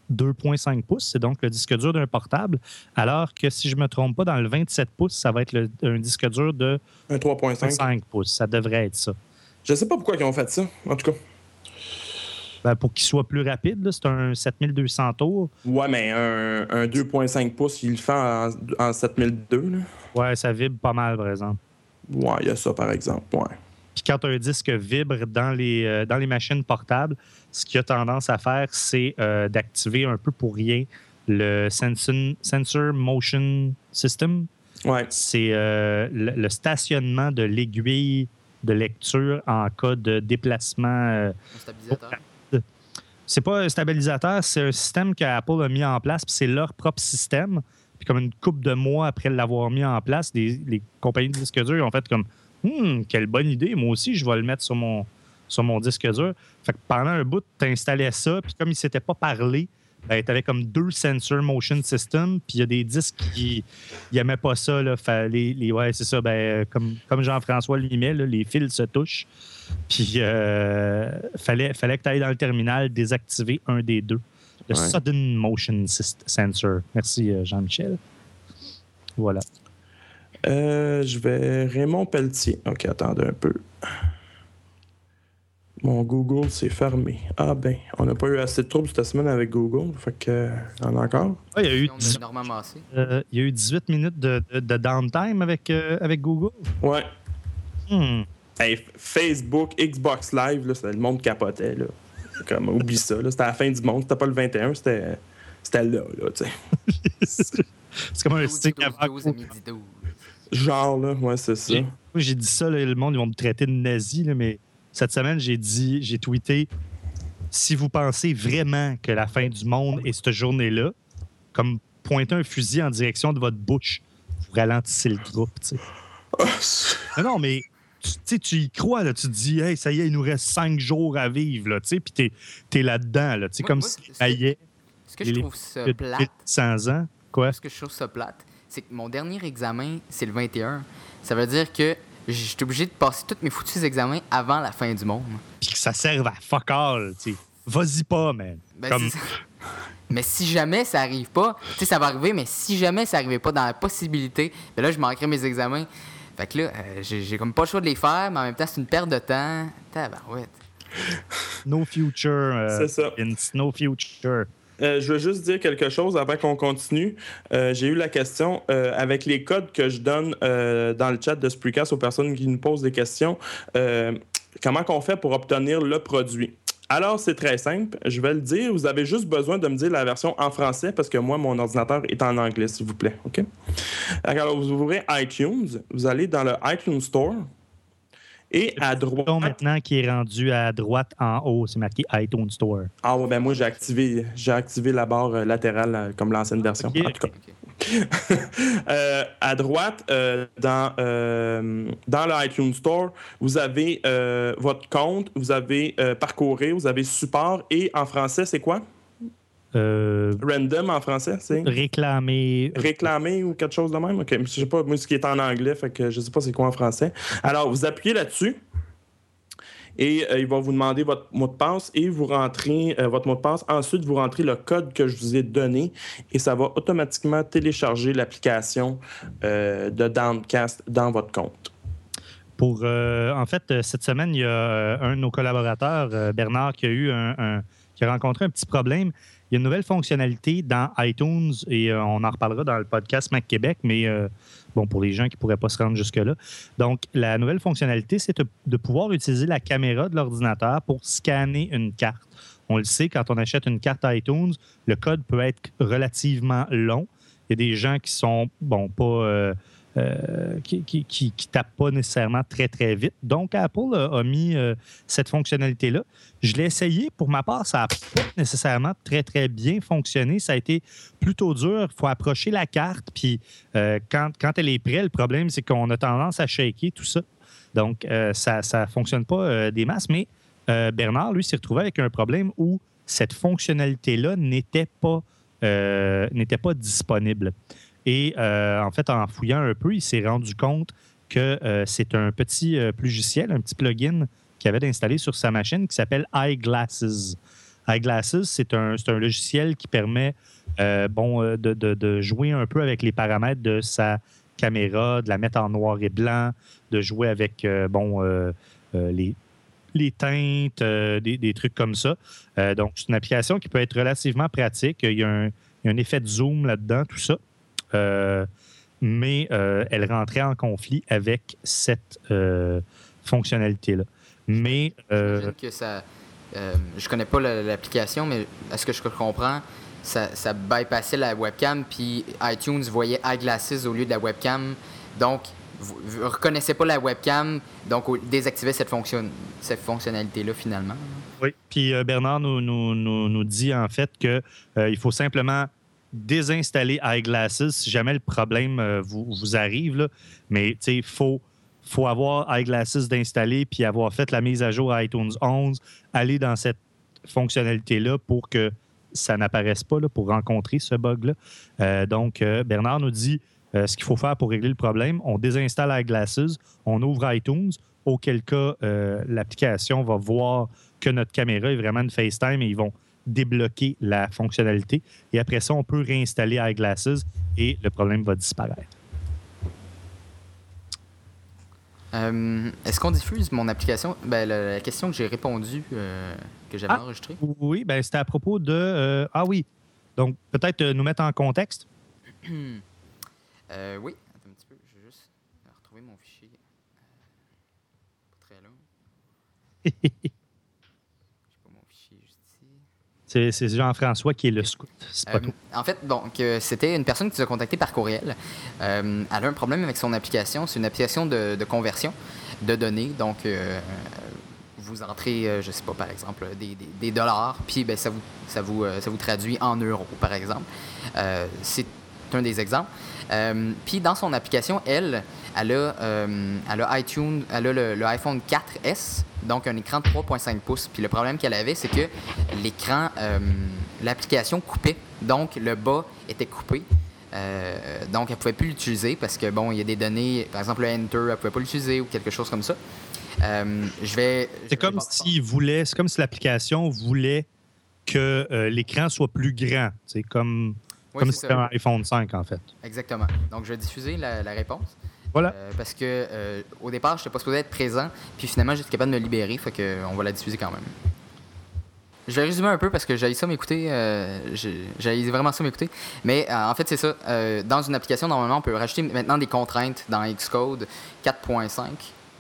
2,5 pouces. C'est donc le disque dur d'un portable. Alors que si je ne me trompe pas, dans le 27 pouces, ça va être un disque dur de Un 3,5. 5 pouces. Ça devrait être ça. Je ne sais pas pourquoi ils ont fait ça, en tout cas. Ben, pour qu'il soit plus rapide, là, c'est un 7200 tours. Ouais, mais un 2,5 pouces, il le fait en 7002. Là. Ouais, ça vibre pas mal, par exemple. Ouais, il y a ça, par exemple. Ouais. Puis quand un disque vibre dans les machines portables, ce qu'il a tendance à faire, c'est d'activer un peu pour rien le Sensor Motion System. Ouais. C'est le stationnement de l'aiguille de lecture en cas de déplacement. Un stabilisateur. C'est pas un stabilisateur, c'est un système qu'Apple a mis en place, puis c'est leur propre système. Puis comme une couple de mois après l'avoir mis en place, les compagnies de disques durs ont fait comme quelle bonne idée, moi aussi, je vais le mettre sur mon disque dur. Fait que pendant un bout, tu installais ça, puis comme il ne s'était pas parlé, ben, tu avais comme 2 Sensor Motion System, puis il y a des disques qui n'aimaient pas ça. Là. Ouais, c'est ça. Ben, comme Jean-François lui met, là, les fils se touchent. Puis fallait que tu ailles dans le terminal désactiver un des deux. Le Sudden Motion Sensor. Merci, Jean-Michel. Voilà. Je vais... Raymond Pelletier. OK, attendez un peu. Mon Google s'est fermé. Ah ben, on n'a pas eu assez de troubles cette semaine avec Google. Fait que... On a encore? Ah, il y a eu il y a eu 18 minutes de downtime avec Google. Ouais. Hey, Facebook, Xbox Live, là, le monde capotait. Là. Comme, oublie ça. Là. C'était à la fin du monde. C'était pas le 21, c'était là, tu sais. C'est comme un stick avant. Genre, là, ouais, c'est ça. J'ai dit ça, là, le monde, ils vont me traiter de nazi, là, mais cette semaine, j'ai tweeté si vous pensez vraiment que la fin du monde est cette journée-là, comme pointer un fusil en direction de votre bouche, vous ralentissez le groupe, tu sais. Non, mais tu y crois, là, tu te dis, hey, ça y est, il nous reste 5 jours à vivre, là, tu sais, puis t'es là-dedans, là, tu sais, comme si ça y est. Ce que je trouve ça plate. 100 ans, quoi? Ce que je trouve ça plate, c'est que mon dernier examen, c'est le 21. Ça veut dire que je suis obligé de passer tous mes foutus examens avant la fin du monde. Puis que ça serve à fuck all, tu sais. Vas-y pas, man. Ben, mais si jamais ça arrive pas, tu sais, ça va arriver, mais si jamais ça arrivait pas dans la possibilité, ben là, je manquerais mes examens. Fait que là, j'ai comme pas le choix de les faire, mais en même temps, c'est une perte de temps. Tabarouette. No future. C'est ça. No future. Je veux juste dire quelque chose avant qu'on continue. J'ai eu la question avec les codes que je donne dans le chat de Spreecast aux personnes qui nous posent des questions. Comment qu'on fait pour obtenir le produit? Alors, c'est très simple. Je vais le dire. Vous avez juste besoin de me dire la version en français parce que moi, mon ordinateur est en anglais, s'il vous plaît. OK? Alors, vous ouvrez iTunes. Vous allez dans le iTunes Store. Et à droite... Maintenant qui est rendu à droite en haut, c'est marqué iTunes Store. Ah ouais, ben moi, j'ai activé la barre latérale comme l'ancienne version. Okay. En tout cas. À droite, dans le iTunes Store, vous avez votre compte, vous avez parcourir, vous avez support et en français, c'est quoi? Random en français, c'est? Réclamer. Réclamer ou quelque chose de même? OK. Je sais pas, moi, ce qui est en anglais, fait que je sais pas c'est quoi en français. Alors, vous appuyez là-dessus. Et il va vous demander votre mot de passe et vous rentrez votre mot de passe. Ensuite, vous rentrez le code que je vous ai donné et ça va automatiquement télécharger l'application de Downcast dans votre compte. En fait, cette semaine, il y a un de nos collaborateurs, Bernard, qui a rencontré un petit problème. Il y a une nouvelle fonctionnalité dans iTunes et on en reparlera dans le podcast Mac Québec, mais pour les gens qui ne pourraient pas se rendre jusque-là. Donc, la nouvelle fonctionnalité, c'est de pouvoir utiliser la caméra de l'ordinateur pour scanner une carte. On le sait, quand on achète une carte iTunes, le code peut être relativement long. Il y a des gens qui sont, qui tapent pas nécessairement très, très vite. Donc, Apple a mis cette fonctionnalité-là. Je l'ai essayé. Pour ma part, ça n'a pas nécessairement très, très bien fonctionné. Ça a été plutôt dur. Il faut approcher la carte. Puis, quand elle est prête, le problème, c'est qu'on a tendance à shaker tout ça. Donc, ça ne fonctionne pas des masses. Mais Bernard, lui, s'est retrouvé avec un problème où cette fonctionnalité-là n'était pas disponible. Et en fait, en fouillant un peu, il s'est rendu compte que c'est un petit logiciel, un petit plugin qu'il avait installé sur sa machine qui s'appelle Eyeglasses. iGlasses, c'est un logiciel qui permet de jouer un peu avec les paramètres de sa caméra, de la mettre en noir et blanc, de jouer avec les teintes, des trucs comme ça. Donc, c'est une application qui peut être relativement pratique. Il y a un effet de zoom là-dedans, tout ça. Mais elle rentrait en conflit avec cette fonctionnalité-là. Mais... J'imagine que ça... je connais pas l'application, mais à ce que je comprends, ça bypassait la webcam, puis iTunes voyait iGlasses au lieu de la webcam. Donc, vous ne reconnaissez pas la webcam, donc désactivez cette fonctionnalité-là, finalement. Oui, puis Bernard nous dit en fait qu'il faut simplement désinstaller iGlasses si jamais le problème vous arrive. Là. Mais il faut avoir iGlasses d'installer puis avoir fait la mise à jour à iTunes 11, aller dans cette fonctionnalité-là pour que ça n'apparaisse pas, là, pour rencontrer ce bug-là. Donc, Bernard nous dit ce qu'il faut faire pour régler le problème. On désinstalle iGlasses, on ouvre iTunes, auquel cas l'application va voir que notre caméra est vraiment une FaceTime et ils vont débloquer la fonctionnalité. Et après ça, on peut réinstaller iGlasses et le problème va disparaître. Est-ce qu'on diffuse mon application? La question que j'ai répondue, que j'avais enregistrée. Oui, c'était à propos de... oui. Donc, peut-être nous mettre en contexte. Oui. Attends un petit peu. Je vais juste retrouver mon fichier. Pas très long. Je sais pas mon fichier juste ici. C'est Jean-François qui est le scout. C'est pas toi. En fait, c'était une personne qui nous a contacté par courriel. Elle a un problème avec son application. C'est une application de conversion de données. Donc, vous entrez, je sais pas, par exemple, des dollars, puis ça vous traduit en euros, par exemple. C'est un des exemples. Puis dans son application, elle a iTunes, elle a le iPhone 4S, donc un écran de 3.5 pouces. Puis le problème qu'elle avait, c'est que l'écran, l'application coupait, donc le bas était coupé. Donc elle pouvait plus l'utiliser parce que il y a des données, par exemple le Enter, elle pouvait pas l'utiliser ou quelque chose comme ça. C'est comme si l'application voulait que l'écran soit plus grand. C'est comme si c'était un iPhone 5, en fait. Exactement. Donc, je vais diffuser la réponse. Voilà. Parce que au départ, je n'étais pas supposé être présent, puis finalement, j'étais capable de me libérer, fait qu'on va la diffuser quand même. Je vais résumer un peu parce que j'haïs ça m'écouter. J'haïs vraiment ça m'écouter. Mais en fait, c'est ça. Dans une application, normalement, on peut rajouter maintenant des contraintes dans Xcode 4.5.2.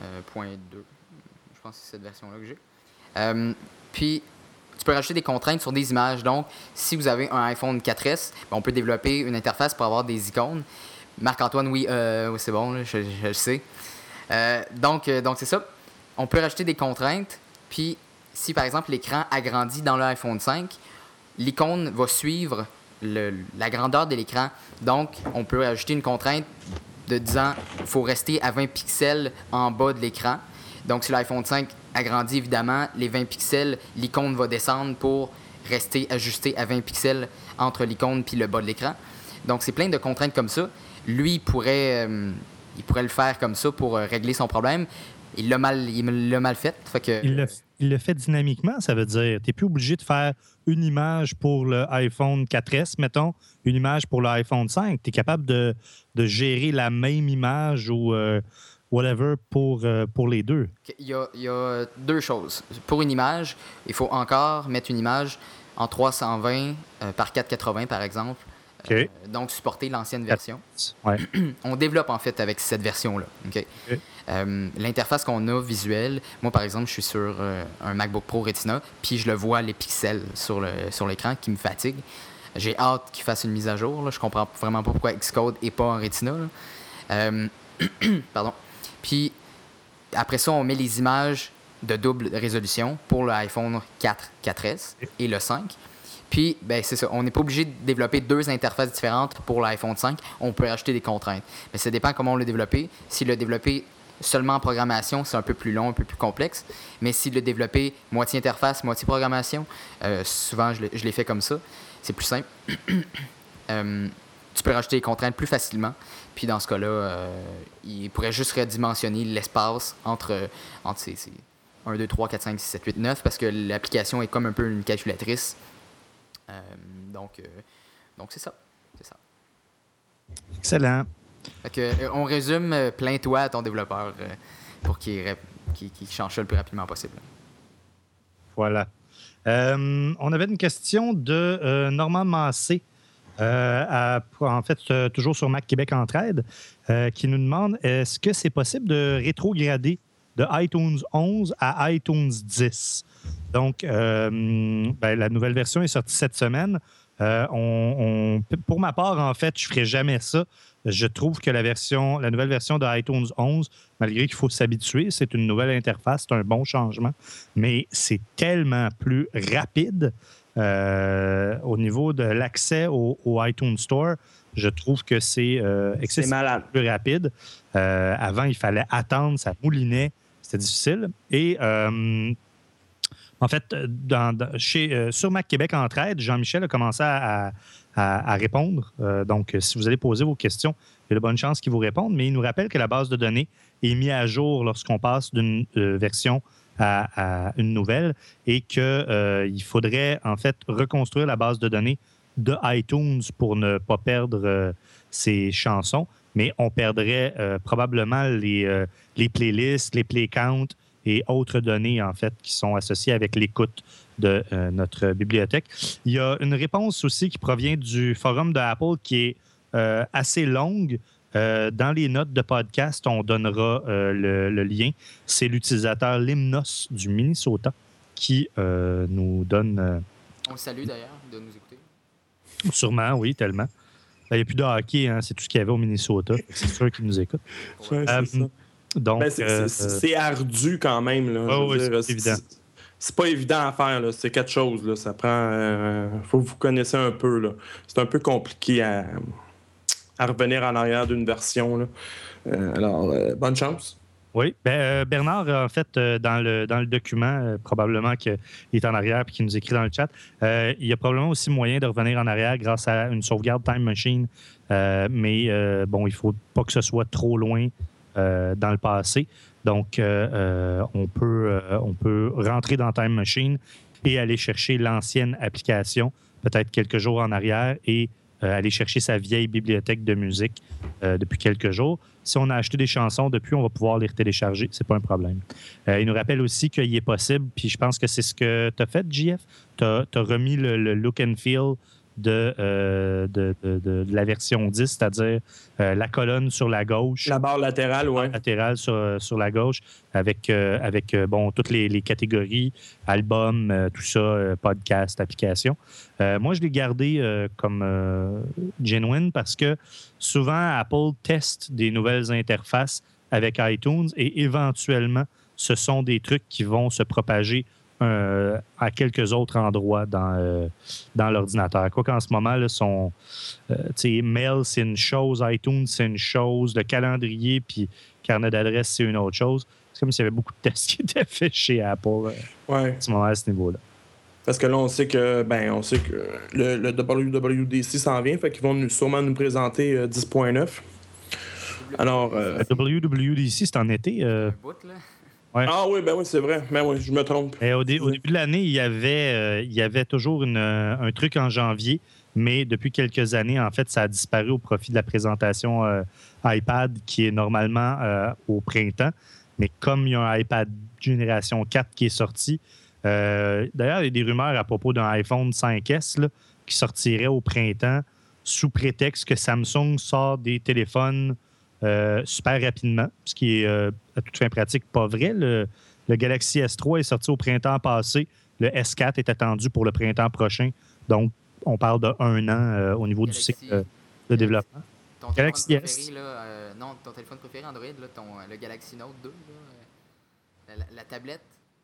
Je pense que c'est cette version-là que j'ai. Puis, tu peux rajouter des contraintes sur des images. Donc, si vous avez un iPhone 4S, on peut développer une interface pour avoir des icônes. Marc-Antoine, oui, c'est bon, là, je le sais. Donc, c'est ça. On peut rajouter des contraintes. Puis, si, par exemple, l'écran agrandit dans l'iPhone 5, l'icône va suivre la grandeur de l'écran. Donc, on peut ajouter une contrainte de disant qu'il faut rester à 20 pixels en bas de l'écran. Donc, si l'iPhone 5 agrandit, évidemment, les 20 pixels, l'icône va descendre pour rester ajusté à 20 pixels entre l'icône puis le bas de l'écran. Donc, c'est plein de contraintes comme ça. Lui, il pourrait le faire comme ça pour régler son problème. Il l'a mal fait. Fait que... Il le fait dynamiquement, ça veut dire. Tu n'es plus obligé de faire une image pour le iPhone 4S, mettons, une image pour le iPhone 5. Tu es capable de gérer la même image ou whatever pour les deux. Il y a deux choses. Pour une image, il faut encore mettre une image en 320 par 480, par exemple. Okay. Donc, supporter l'ancienne version. Ouais. On développe, en fait, avec cette version-là. Okay? Okay. L'interface qu'on a visuelle, moi, par exemple, je suis sur un MacBook Pro Retina, puis je le vois, les pixels sur l'écran qui me fatigue. J'ai hâte qu'il fasse une mise à jour. Là. Je comprends vraiment pas pourquoi Xcode n'est pas en Retina. Pardon. Puis, après ça, on met les images de double résolution pour l'iPhone 4, 4S et le 5. Puis, c'est ça. On n'est pas obligé de développer deux interfaces différentes pour l'iPhone 5. On peut rajouter des contraintes. Mais ça dépend comment on l'a développé. S'il l'a développé seulement en programmation, c'est un peu plus long, un peu plus complexe. Mais s'il l'a développé moitié interface, moitié programmation, souvent, je l'ai fait comme ça. C'est plus simple. Tu peux rajouter des contraintes plus facilement. Puis dans ce cas-là, il pourrait juste redimensionner l'espace entre 1, 2, 3, 4, 5, 6, 7, 8, 9 parce que l'application est comme un peu une calculatrice. Donc c'est ça. Excellent. Fait que, on résume, plains-toi à ton développeur pour qu'il change ça le plus rapidement possible. Voilà. On avait une question de Normand Massé, en fait, toujours sur Mac Québec Entraide, qui nous demande est-ce que c'est possible de rétrograder de iTunes 11 à iTunes 10? Donc, la nouvelle version est sortie cette semaine. Pour ma part, en fait, je ne ferai jamais ça. Je trouve que la nouvelle version de iTunes 11, malgré qu'il faut s'habituer, c'est une nouvelle interface, c'est un bon changement, mais c'est tellement plus rapide au niveau de l'accès au iTunes Store. Je trouve que c'est excessivement plus rapide. Avant, il fallait attendre, ça moulinait, c'était difficile. Et en fait, sur Mac Québec Entraide, Jean-Michel a commencé à répondre. Donc, si vous allez poser vos questions, il y a de bonnes chances qu'il vous réponde. Mais il nous rappelle que la base de données est mise à jour lorsqu'on passe d'une version à une nouvelle et qu'il faudrait, en fait, reconstruire la base de données de iTunes pour ne pas perdre ses chansons. Mais on perdrait probablement les playlists, les play counts et autres données, en fait, qui sont associées avec l'écoute de notre bibliothèque. Il y a une réponse aussi qui provient du forum de Apple qui est assez longue. Dans les notes de podcast, on donnera le lien. C'est l'utilisateur Limnos du Minnesota qui nous donne... On le salue d'ailleurs de nous écouter. Sûrement, oui, tellement. Il n'y a plus de hockey, hein, c'est tout ce qu'il y avait au Minnesota. C'est sûr qu'ils nous écoutent. Ouais, c'est ça. Donc, c'est ardu quand même. Là, oui, c'est évident. C'est pas évident à faire. Là. C'est quelque chose. Là. Ça prend. Faut que vous connaissiez un peu. Là. C'est un peu compliqué à revenir en arrière d'une version. Là. Alors, bonne chance. Oui. Bernard, en fait, dans le document, probablement qu'il est en arrière et qu'il nous écrit dans le chat, il y a probablement aussi moyen de revenir en arrière grâce à une sauvegarde Time Machine. Mais il ne faut pas que ce soit trop loin dans le passé. Donc, on peut rentrer dans Time Machine et aller chercher l'ancienne application, peut-être quelques jours en arrière, et aller chercher sa vieille bibliothèque de musique depuis quelques jours. Si on a acheté des chansons depuis, on va pouvoir les télécharger. C'est pas un problème. Il nous rappelle aussi qu'il est possible, puis je pense que c'est ce que tu as fait, JF. Tu as remis le look and feel de la version 10, c'est-à-dire la colonne sur la gauche. La barre latérale, oui. Latérale sur la gauche, avec toutes les catégories, albums, tout ça, podcast, application. Moi, je l'ai gardé comme genuine parce que souvent, Apple teste des nouvelles interfaces avec iTunes et éventuellement, ce sont des trucs qui vont se propager à quelques autres endroits dans l'ordinateur. Quoi qu'en ce moment, là, Mail, c'est une chose, iTunes, c'est une chose, le calendrier puis carnet d'adresse, c'est une autre chose. C'est comme s'il y avait beaucoup de tests qui étaient faits chez Apple à ce moment, à ce niveau-là. Parce que là, on sait que le WWDC s'en vient, fait qu'ils vont sûrement nous présenter 10.9. Alors, le WWDC, c'est en été. Un bout, là. Ouais. Ah oui, c'est vrai. Mais oui, je me trompe. Au début de l'année, il y avait toujours un truc en janvier, mais depuis quelques années, en fait, ça a disparu au profit de la présentation iPad qui est normalement au printemps. Mais comme il y a un iPad génération 4 qui est sorti, d'ailleurs, il y a des rumeurs à propos d'un iPhone 5S là, qui sortirait au printemps sous prétexte que Samsung sort des téléphones super rapidement, ce qui est à toute fin pratique pas vrai. Le Galaxy S3 est sorti au printemps passé. Le S4 est attendu pour le printemps prochain. Donc, on parle de 1 an au niveau du cycle de développement. Ton Galaxy téléphone préféré, là, non, ton téléphone préféré Android, là, le Galaxy Note 2, là, la tablette?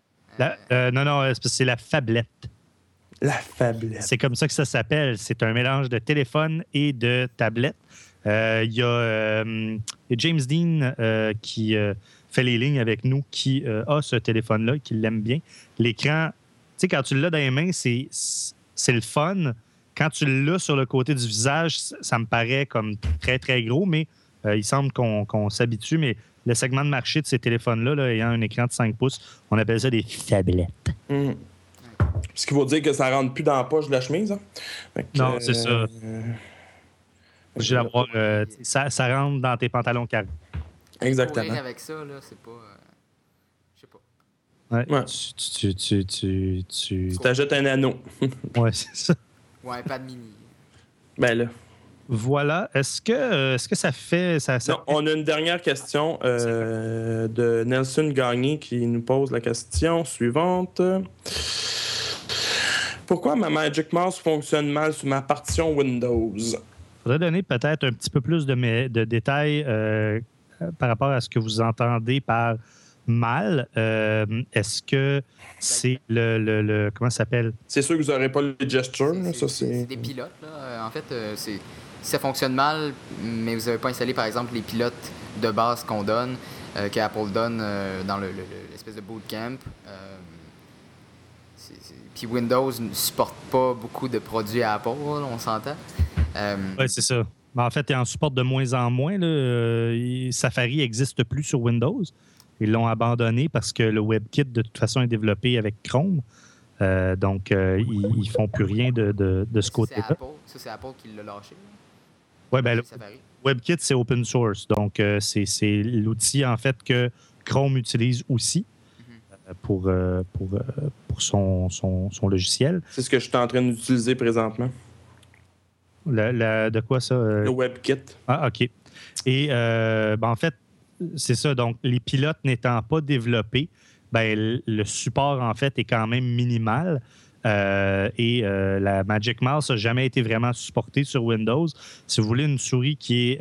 Non, c'est la phablette. La phablette. C'est comme ça que ça s'appelle. C'est un mélange de téléphone et de tablette. Il y a James Dean qui fait les lignes avec nous, qui a ce téléphone-là, qui l'aime bien. L'écran, tu sais, quand tu l'as dans les mains, c'est le fun. Quand tu l'as sur le côté du visage, ça me paraît comme très, très gros, mais il semble qu'on s'habitue. Mais le segment de marché de ces téléphones-là, là, ayant un écran de 5 pouces, on appelle ça des phablettes. Ce qui veut dire que ça rentre plus dans la poche de la chemise. Hein? Non, c'est ça. Je vais avoir, ça rentre dans tes pantalons carrés. Exactement. Courir avec ça, là, c'est pas... je sais pas. Ouais. Tu t'ajoutes un anneau. Ouais, c'est ça. Ouais, pas de mini. Ben là. Voilà. Est-ce que ça fait... Non, on a une dernière question de Nelson Gagné qui nous pose la question suivante. Pourquoi ma Magic Mouse fonctionne mal sur ma partition Windows? Il faudrait donner peut-être un petit peu plus de détails par rapport à ce que vous entendez par mal. Est-ce que c'est le comment ça s'appelle? C'est sûr que vous n'aurez pas les gestures. C'est des pilotes. Là. En fait, si ça fonctionne mal, mais vous n'avez pas installé, par exemple, les pilotes de base qu'on donne, qu'Apple donne dans l'espèce de bootcamp. Puis Windows ne supporte pas beaucoup de produits Apple, là, on s'entend. Oui, c'est ça. Mais en fait, il en supporte de moins en moins. Là. Safari n'existe plus sur Windows. Ils l'ont abandonné parce que le WebKit, de toute façon, est développé avec Chrome. Donc, ils ne font plus rien de ce côté-là. Ça, c'est Apple qui l'a lâché. Oui, bien, le WebKit, c'est open source. Donc, c'est l'outil, en fait, que Chrome utilise aussi pour son logiciel. C'est ce que je suis en train d'utiliser présentement. De quoi ça? Le WebKit. Ah, OK. Et en fait, c'est ça. Donc, les pilotes n'étant pas développés, le support, en fait, est quand même minimal. Et la Magic Mouse n'a jamais été vraiment supportée sur Windows. Si vous voulez une souris qui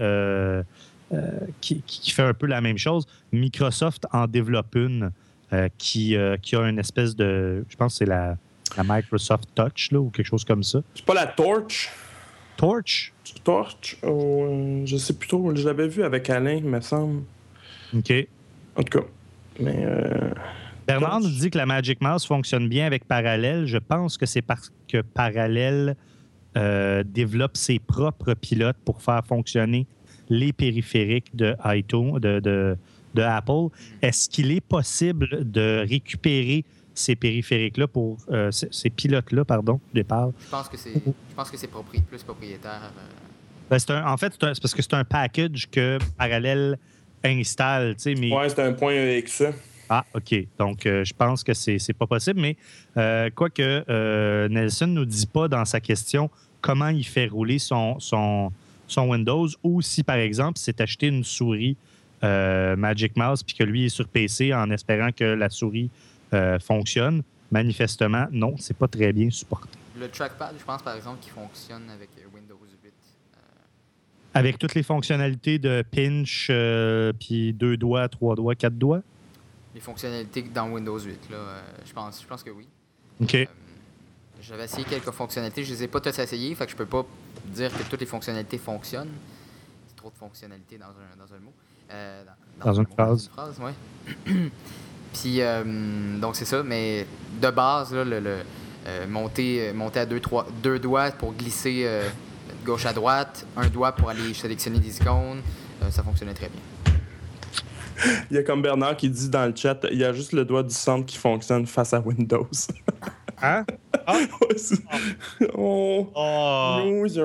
fait un peu la même chose, Microsoft en développe une qui a une espèce de... Je pense que c'est la Microsoft Touch là, ou quelque chose comme ça. C'est pas la Torch? Torch? Je sais plus trop. Je l'avais vu avec Alain, il me semble. OK. En tout cas. Mais... Bernard nous dit que la Magic Mouse fonctionne bien avec Parallel. Je pense que c'est parce que Parallel développe ses propres pilotes pour faire fonctionner les périphériques de iTunes, de Apple. Est-ce qu'il est possible de récupérer ces périphériques-là pour ces pilotes-là, pardon, au départ? Je pense que c'est plus propriétaire. En fait, c'est parce que c'est un package que Parallel installe. Mais... Ouais, c'est un point exe. Ah, OK. Donc, je pense que c'est pas possible, mais quoique Nelson ne nous dit pas dans sa question comment il fait rouler son Windows ou si, par exemple, c'est acheté une souris Magic Mouse puis que lui est sur PC en espérant que la souris fonctionne. Manifestement, non, c'est pas très bien supporté. Le trackpad, je pense, par exemple, qui fonctionne avec Windows 8. Avec toutes les fonctionnalités de pinch, puis 2 doigts, 3 doigts, 4 doigts? Les fonctionnalités dans Windows 8, là, je pense que oui. OK. J'avais essayé quelques fonctionnalités, je les ai pas toutes essayées, fait que je peux pas dire que toutes les fonctionnalités fonctionnent. C'est trop de fonctionnalités dans un mot. Dans une phrase. Oui. Puis, donc c'est ça, mais de base, là, monter à deux doigts pour glisser de gauche à droite, un doigt pour aller sélectionner des icônes, ça fonctionnait très bien. Il y a comme Bernard qui dit dans le chat, il y a juste le doigt du centre qui fonctionne face à Windows. Hein? Ah? Oh! Loser!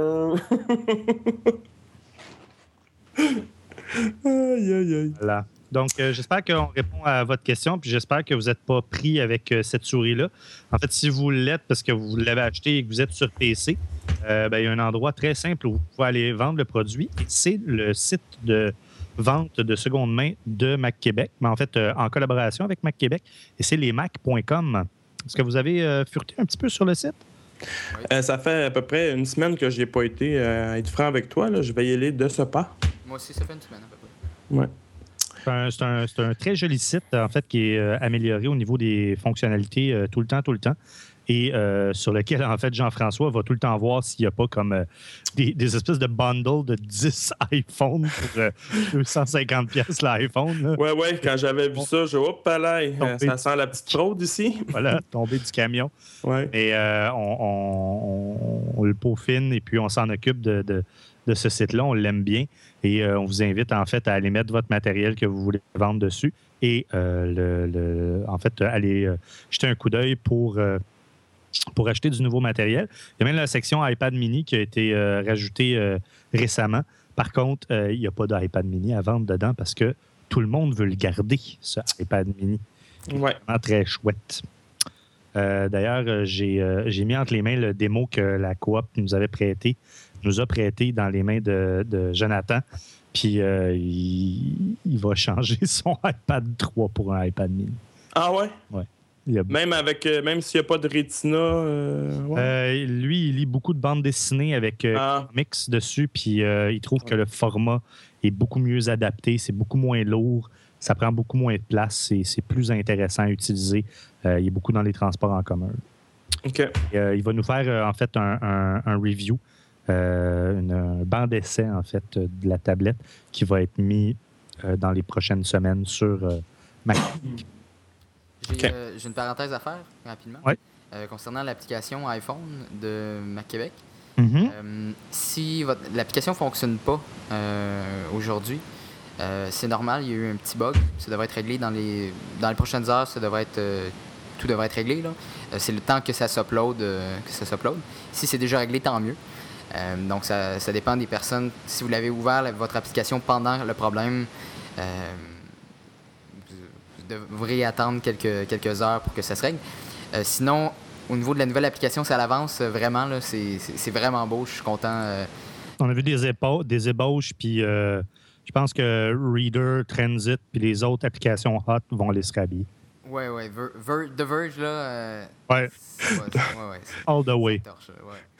Aïe, aïe, aïe. Voilà. Donc, j'espère qu'on répond à votre question, puis j'espère que vous n'êtes pas pris avec cette souris-là. En fait, si vous l'êtes parce que vous l'avez acheté et que vous êtes sur PC, il y a un endroit très simple où vous pouvez aller vendre le produit. C'est le site de vente de seconde main de Mac Québec, mais en fait, en collaboration avec Mac Québec, et c'est lesmac.com. Est-ce que vous avez fureté un petit peu sur le site? Ça fait à peu près une semaine que je n'ai pas été à être franc avec toi. Là. Je vais y aller de ce pas. Moi aussi, ça fait une semaine à peu près. Ouais. C'est un très joli site, en fait, qui est amélioré au niveau des fonctionnalités tout le temps. et sur lequel, en fait, Jean-François va tout le temps voir s'il n'y a pas comme des espèces de bundles de 10 iPhones pour 250$ l'iPhone. Ouais, quand j'avais vu ça, hop là, ça sent la petite fraude ici. Voilà, tombé du camion. Ouais. Et on le peaufine et puis on s'en occupe de ce site-là. On l'aime bien et on vous invite en fait à aller mettre votre matériel que vous voulez vendre dessus et en fait aller jeter un coup d'œil pour acheter du nouveau matériel. Il y a même la section iPad mini qui a été rajoutée récemment. Par contre, il n'y a pas d'iPad mini à vendre dedans parce que tout le monde veut le garder, ce iPad mini. Ouais. C'est vraiment très chouette. D'ailleurs, j'ai mis entre les mains le démo que la coop nous a prêté dans les mains de Jonathan. Puis il va changer son iPad 3 pour un iPad mini. Ah ouais? Ouais. Même s'il n'y a pas de Retina. Ouais. Lui, il lit beaucoup de bandes dessinées avec comics dessus, puis il trouve que le format est beaucoup mieux adapté, c'est beaucoup moins lourd, ça prend beaucoup moins de place, c'est plus intéressant à utiliser. Il est beaucoup dans les transports en commun. OK. Il va nous faire, en fait, un review, un banc d'essai, en fait, de la tablette qui va être mis dans les prochaines semaines sur Mac. J'ai une parenthèse à faire, rapidement. Ouais. Concernant l'application iPhone de Mac Québec. Mm-hmm. Si l'application ne fonctionne pas aujourd'hui, c'est normal, il y a eu un petit bug. Ça devrait être réglé dans les prochaines heures. Tout devrait être réglé. Là. C'est le temps que ça s'upload. Si c'est déjà réglé, tant mieux. Donc, ça dépend des personnes. Si vous l'avez ouvert, votre application, pendant le problème, vous devriez attendre quelques heures pour que ça se règle. Sinon, au niveau de la nouvelle application, ça l'avance vraiment. Là, c'est vraiment beau. Je suis content. On a vu des ébauches, puis je pense que Reader, Transit, puis les autres applications hot vont aller se rhabiller. Ouais. The Verge, là. Ouais. All the way. Torche,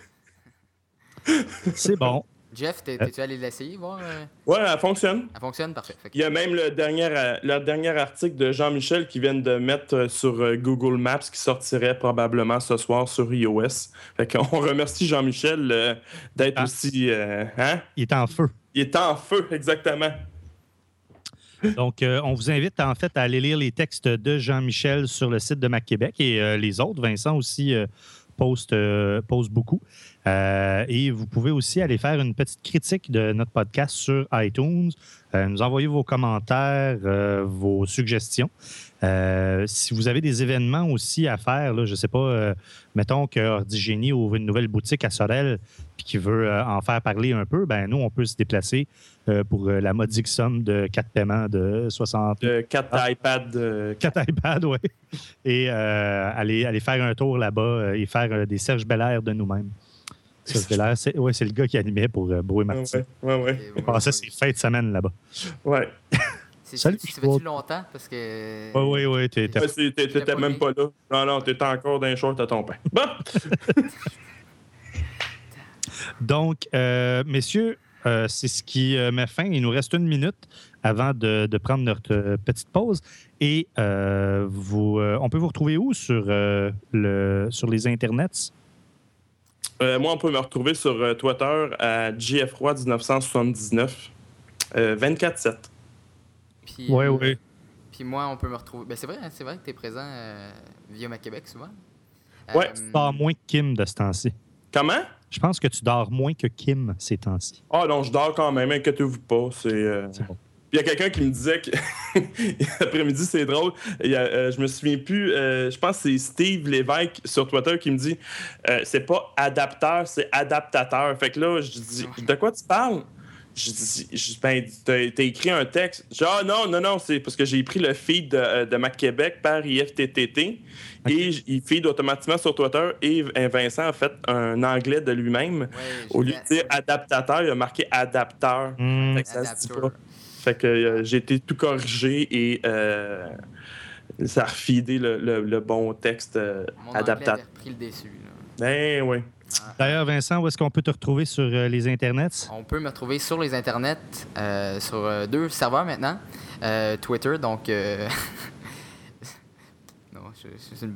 C'est bon. Jeff, t'es-tu allé l'essayer, voir? Ouais, elle fonctionne. Elle fonctionne, parfait. Il y a même le dernier article de Jean-Michel qui vient de mettre sur Google Maps qui sortirait probablement ce soir sur iOS. Fait qu'on remercie Jean-Michel d'être aussi... Il est en feu. Il est en feu, exactement. Donc, on vous invite en fait à aller lire les textes de Jean-Michel sur le site de Mac Québec et les autres. Vincent aussi poste beaucoup. Et vous pouvez aussi aller faire une petite critique de notre podcast sur iTunes, nous envoyer vos commentaires, vos suggestions. Si vous avez des événements aussi à faire, là, je ne sais pas, mettons que Ordigénie ouvre une nouvelle boutique à Sorel et qui veut en faire parler un peu, ben nous, on peut se déplacer pour la modique somme de 4 paiements de 60... 4 iPads. 4 iPads, oui. Et aller faire un tour là-bas et faire des Serge Belair de nous-mêmes. Serge Belair, c'est le gars qui animait pour Brouet Martin. Ouais. Il passait ses fins de semaine là-bas. Ouais. Ça fait-tu longtemps? Parce que... Oui. T'étais même pas là. Non, t'étais encore dans les shorts à ton pain. Bon! Donc, messieurs, c'est ce qui met fin. Il nous reste 1 minute avant de prendre notre petite pause. Et on peut vous retrouver où sur les internets? Moi, on peut me retrouver sur Twitter à JFRoy1979, 24/7. Oui. Puis moi, on peut me retrouver... Ben, c'est vrai que tu es présent via Mac Québec souvent. Ouais. Tu dors moins que Kim de ce temps-ci. Comment? Je pense que tu dors moins que Kim ces temps-ci. Ah non, je dors quand même, inquiétez-vous pas. C'est bon. Il y a quelqu'un qui me disait que l'après-midi, c'est drôle. Je me souviens plus. Je pense que c'est Steve Lévesque sur Twitter qui me dit c'est pas adapteur, c'est adaptateur. Fait que là, je dis de quoi tu parles? Je dis ben, t'as écrit un texte. Je dis non, c'est parce que j'ai pris le feed de Mac Québec par IFTTT et il feed automatiquement sur Twitter et Vincent a fait un anglais de lui-même. Au lieu de dire adaptateur, il a marqué adapteur. Fait que ça se dit pas. Fait que j'ai été tout corrigé et ça a refeedé le bon texte adaptateur. Mon pris le déçu. Ben oui. D'ailleurs, Vincent, où est-ce qu'on peut te retrouver sur les internets? On peut me retrouver sur les internets, sur 2 serveurs maintenant. Twitter, donc... non, c'est une bulle.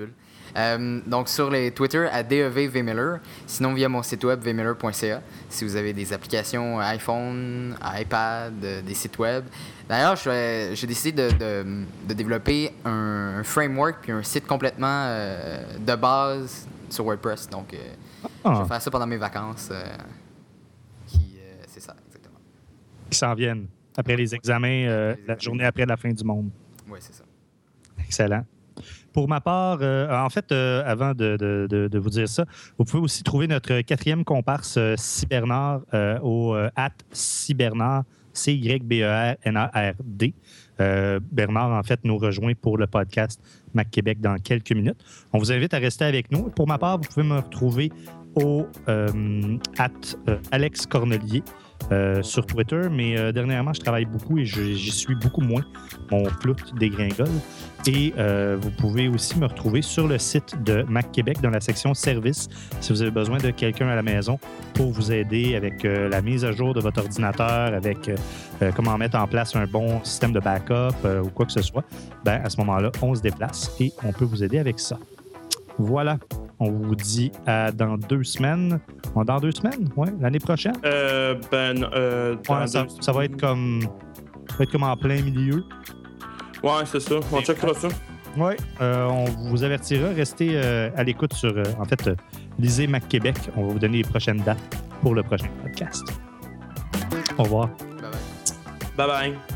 Donc, sur les Twitter, à DEVVMiller. Sinon, via mon site web, vmiller.ca, si vous avez des applications iPhone, iPad, des sites web. D'ailleurs, j'ai décidé de développer un framework puis un site complètement de base sur WordPress. Donc, je vais faire ça pendant mes vacances. C'est ça, exactement. Qui s'en viennent après les examens, la journée après la fin du monde. Oui, c'est ça. Excellent. Pour ma part, en fait, avant de vous dire ça, vous pouvez aussi trouver notre 4e comparse Cybernard au @Cybernard, CYBERNARD. Bernard, en fait, nous rejoint pour le podcast Mac Québec dans quelques minutes. On vous invite à rester avec nous. Pour ma part, vous pouvez me retrouver au @Alex Cornelier sur Twitter, mais dernièrement, je travaille beaucoup et j'y suis beaucoup moins. Mon flou dégringole. Et vous pouvez aussi me retrouver sur le site de Mac Québec dans la section services si vous avez besoin de quelqu'un à la maison pour vous aider avec la mise à jour de votre ordinateur, avec comment mettre en place un bon système de backup ou quoi que ce soit. Ben, à ce moment-là, on se déplace et on peut vous aider avec ça. Voilà. On vous dit dans 2 semaines. Dans 2 semaines? Oui, l'année prochaine? Ouais, ça va être comme en plein milieu. Ouais, c'est ça. On checkera ça. Oui, on vous avertira. Restez à l'écoute sur, lisez Mac Québec. On va vous donner les prochaines dates pour le prochain podcast. Au revoir. Bye bye. Bye bye.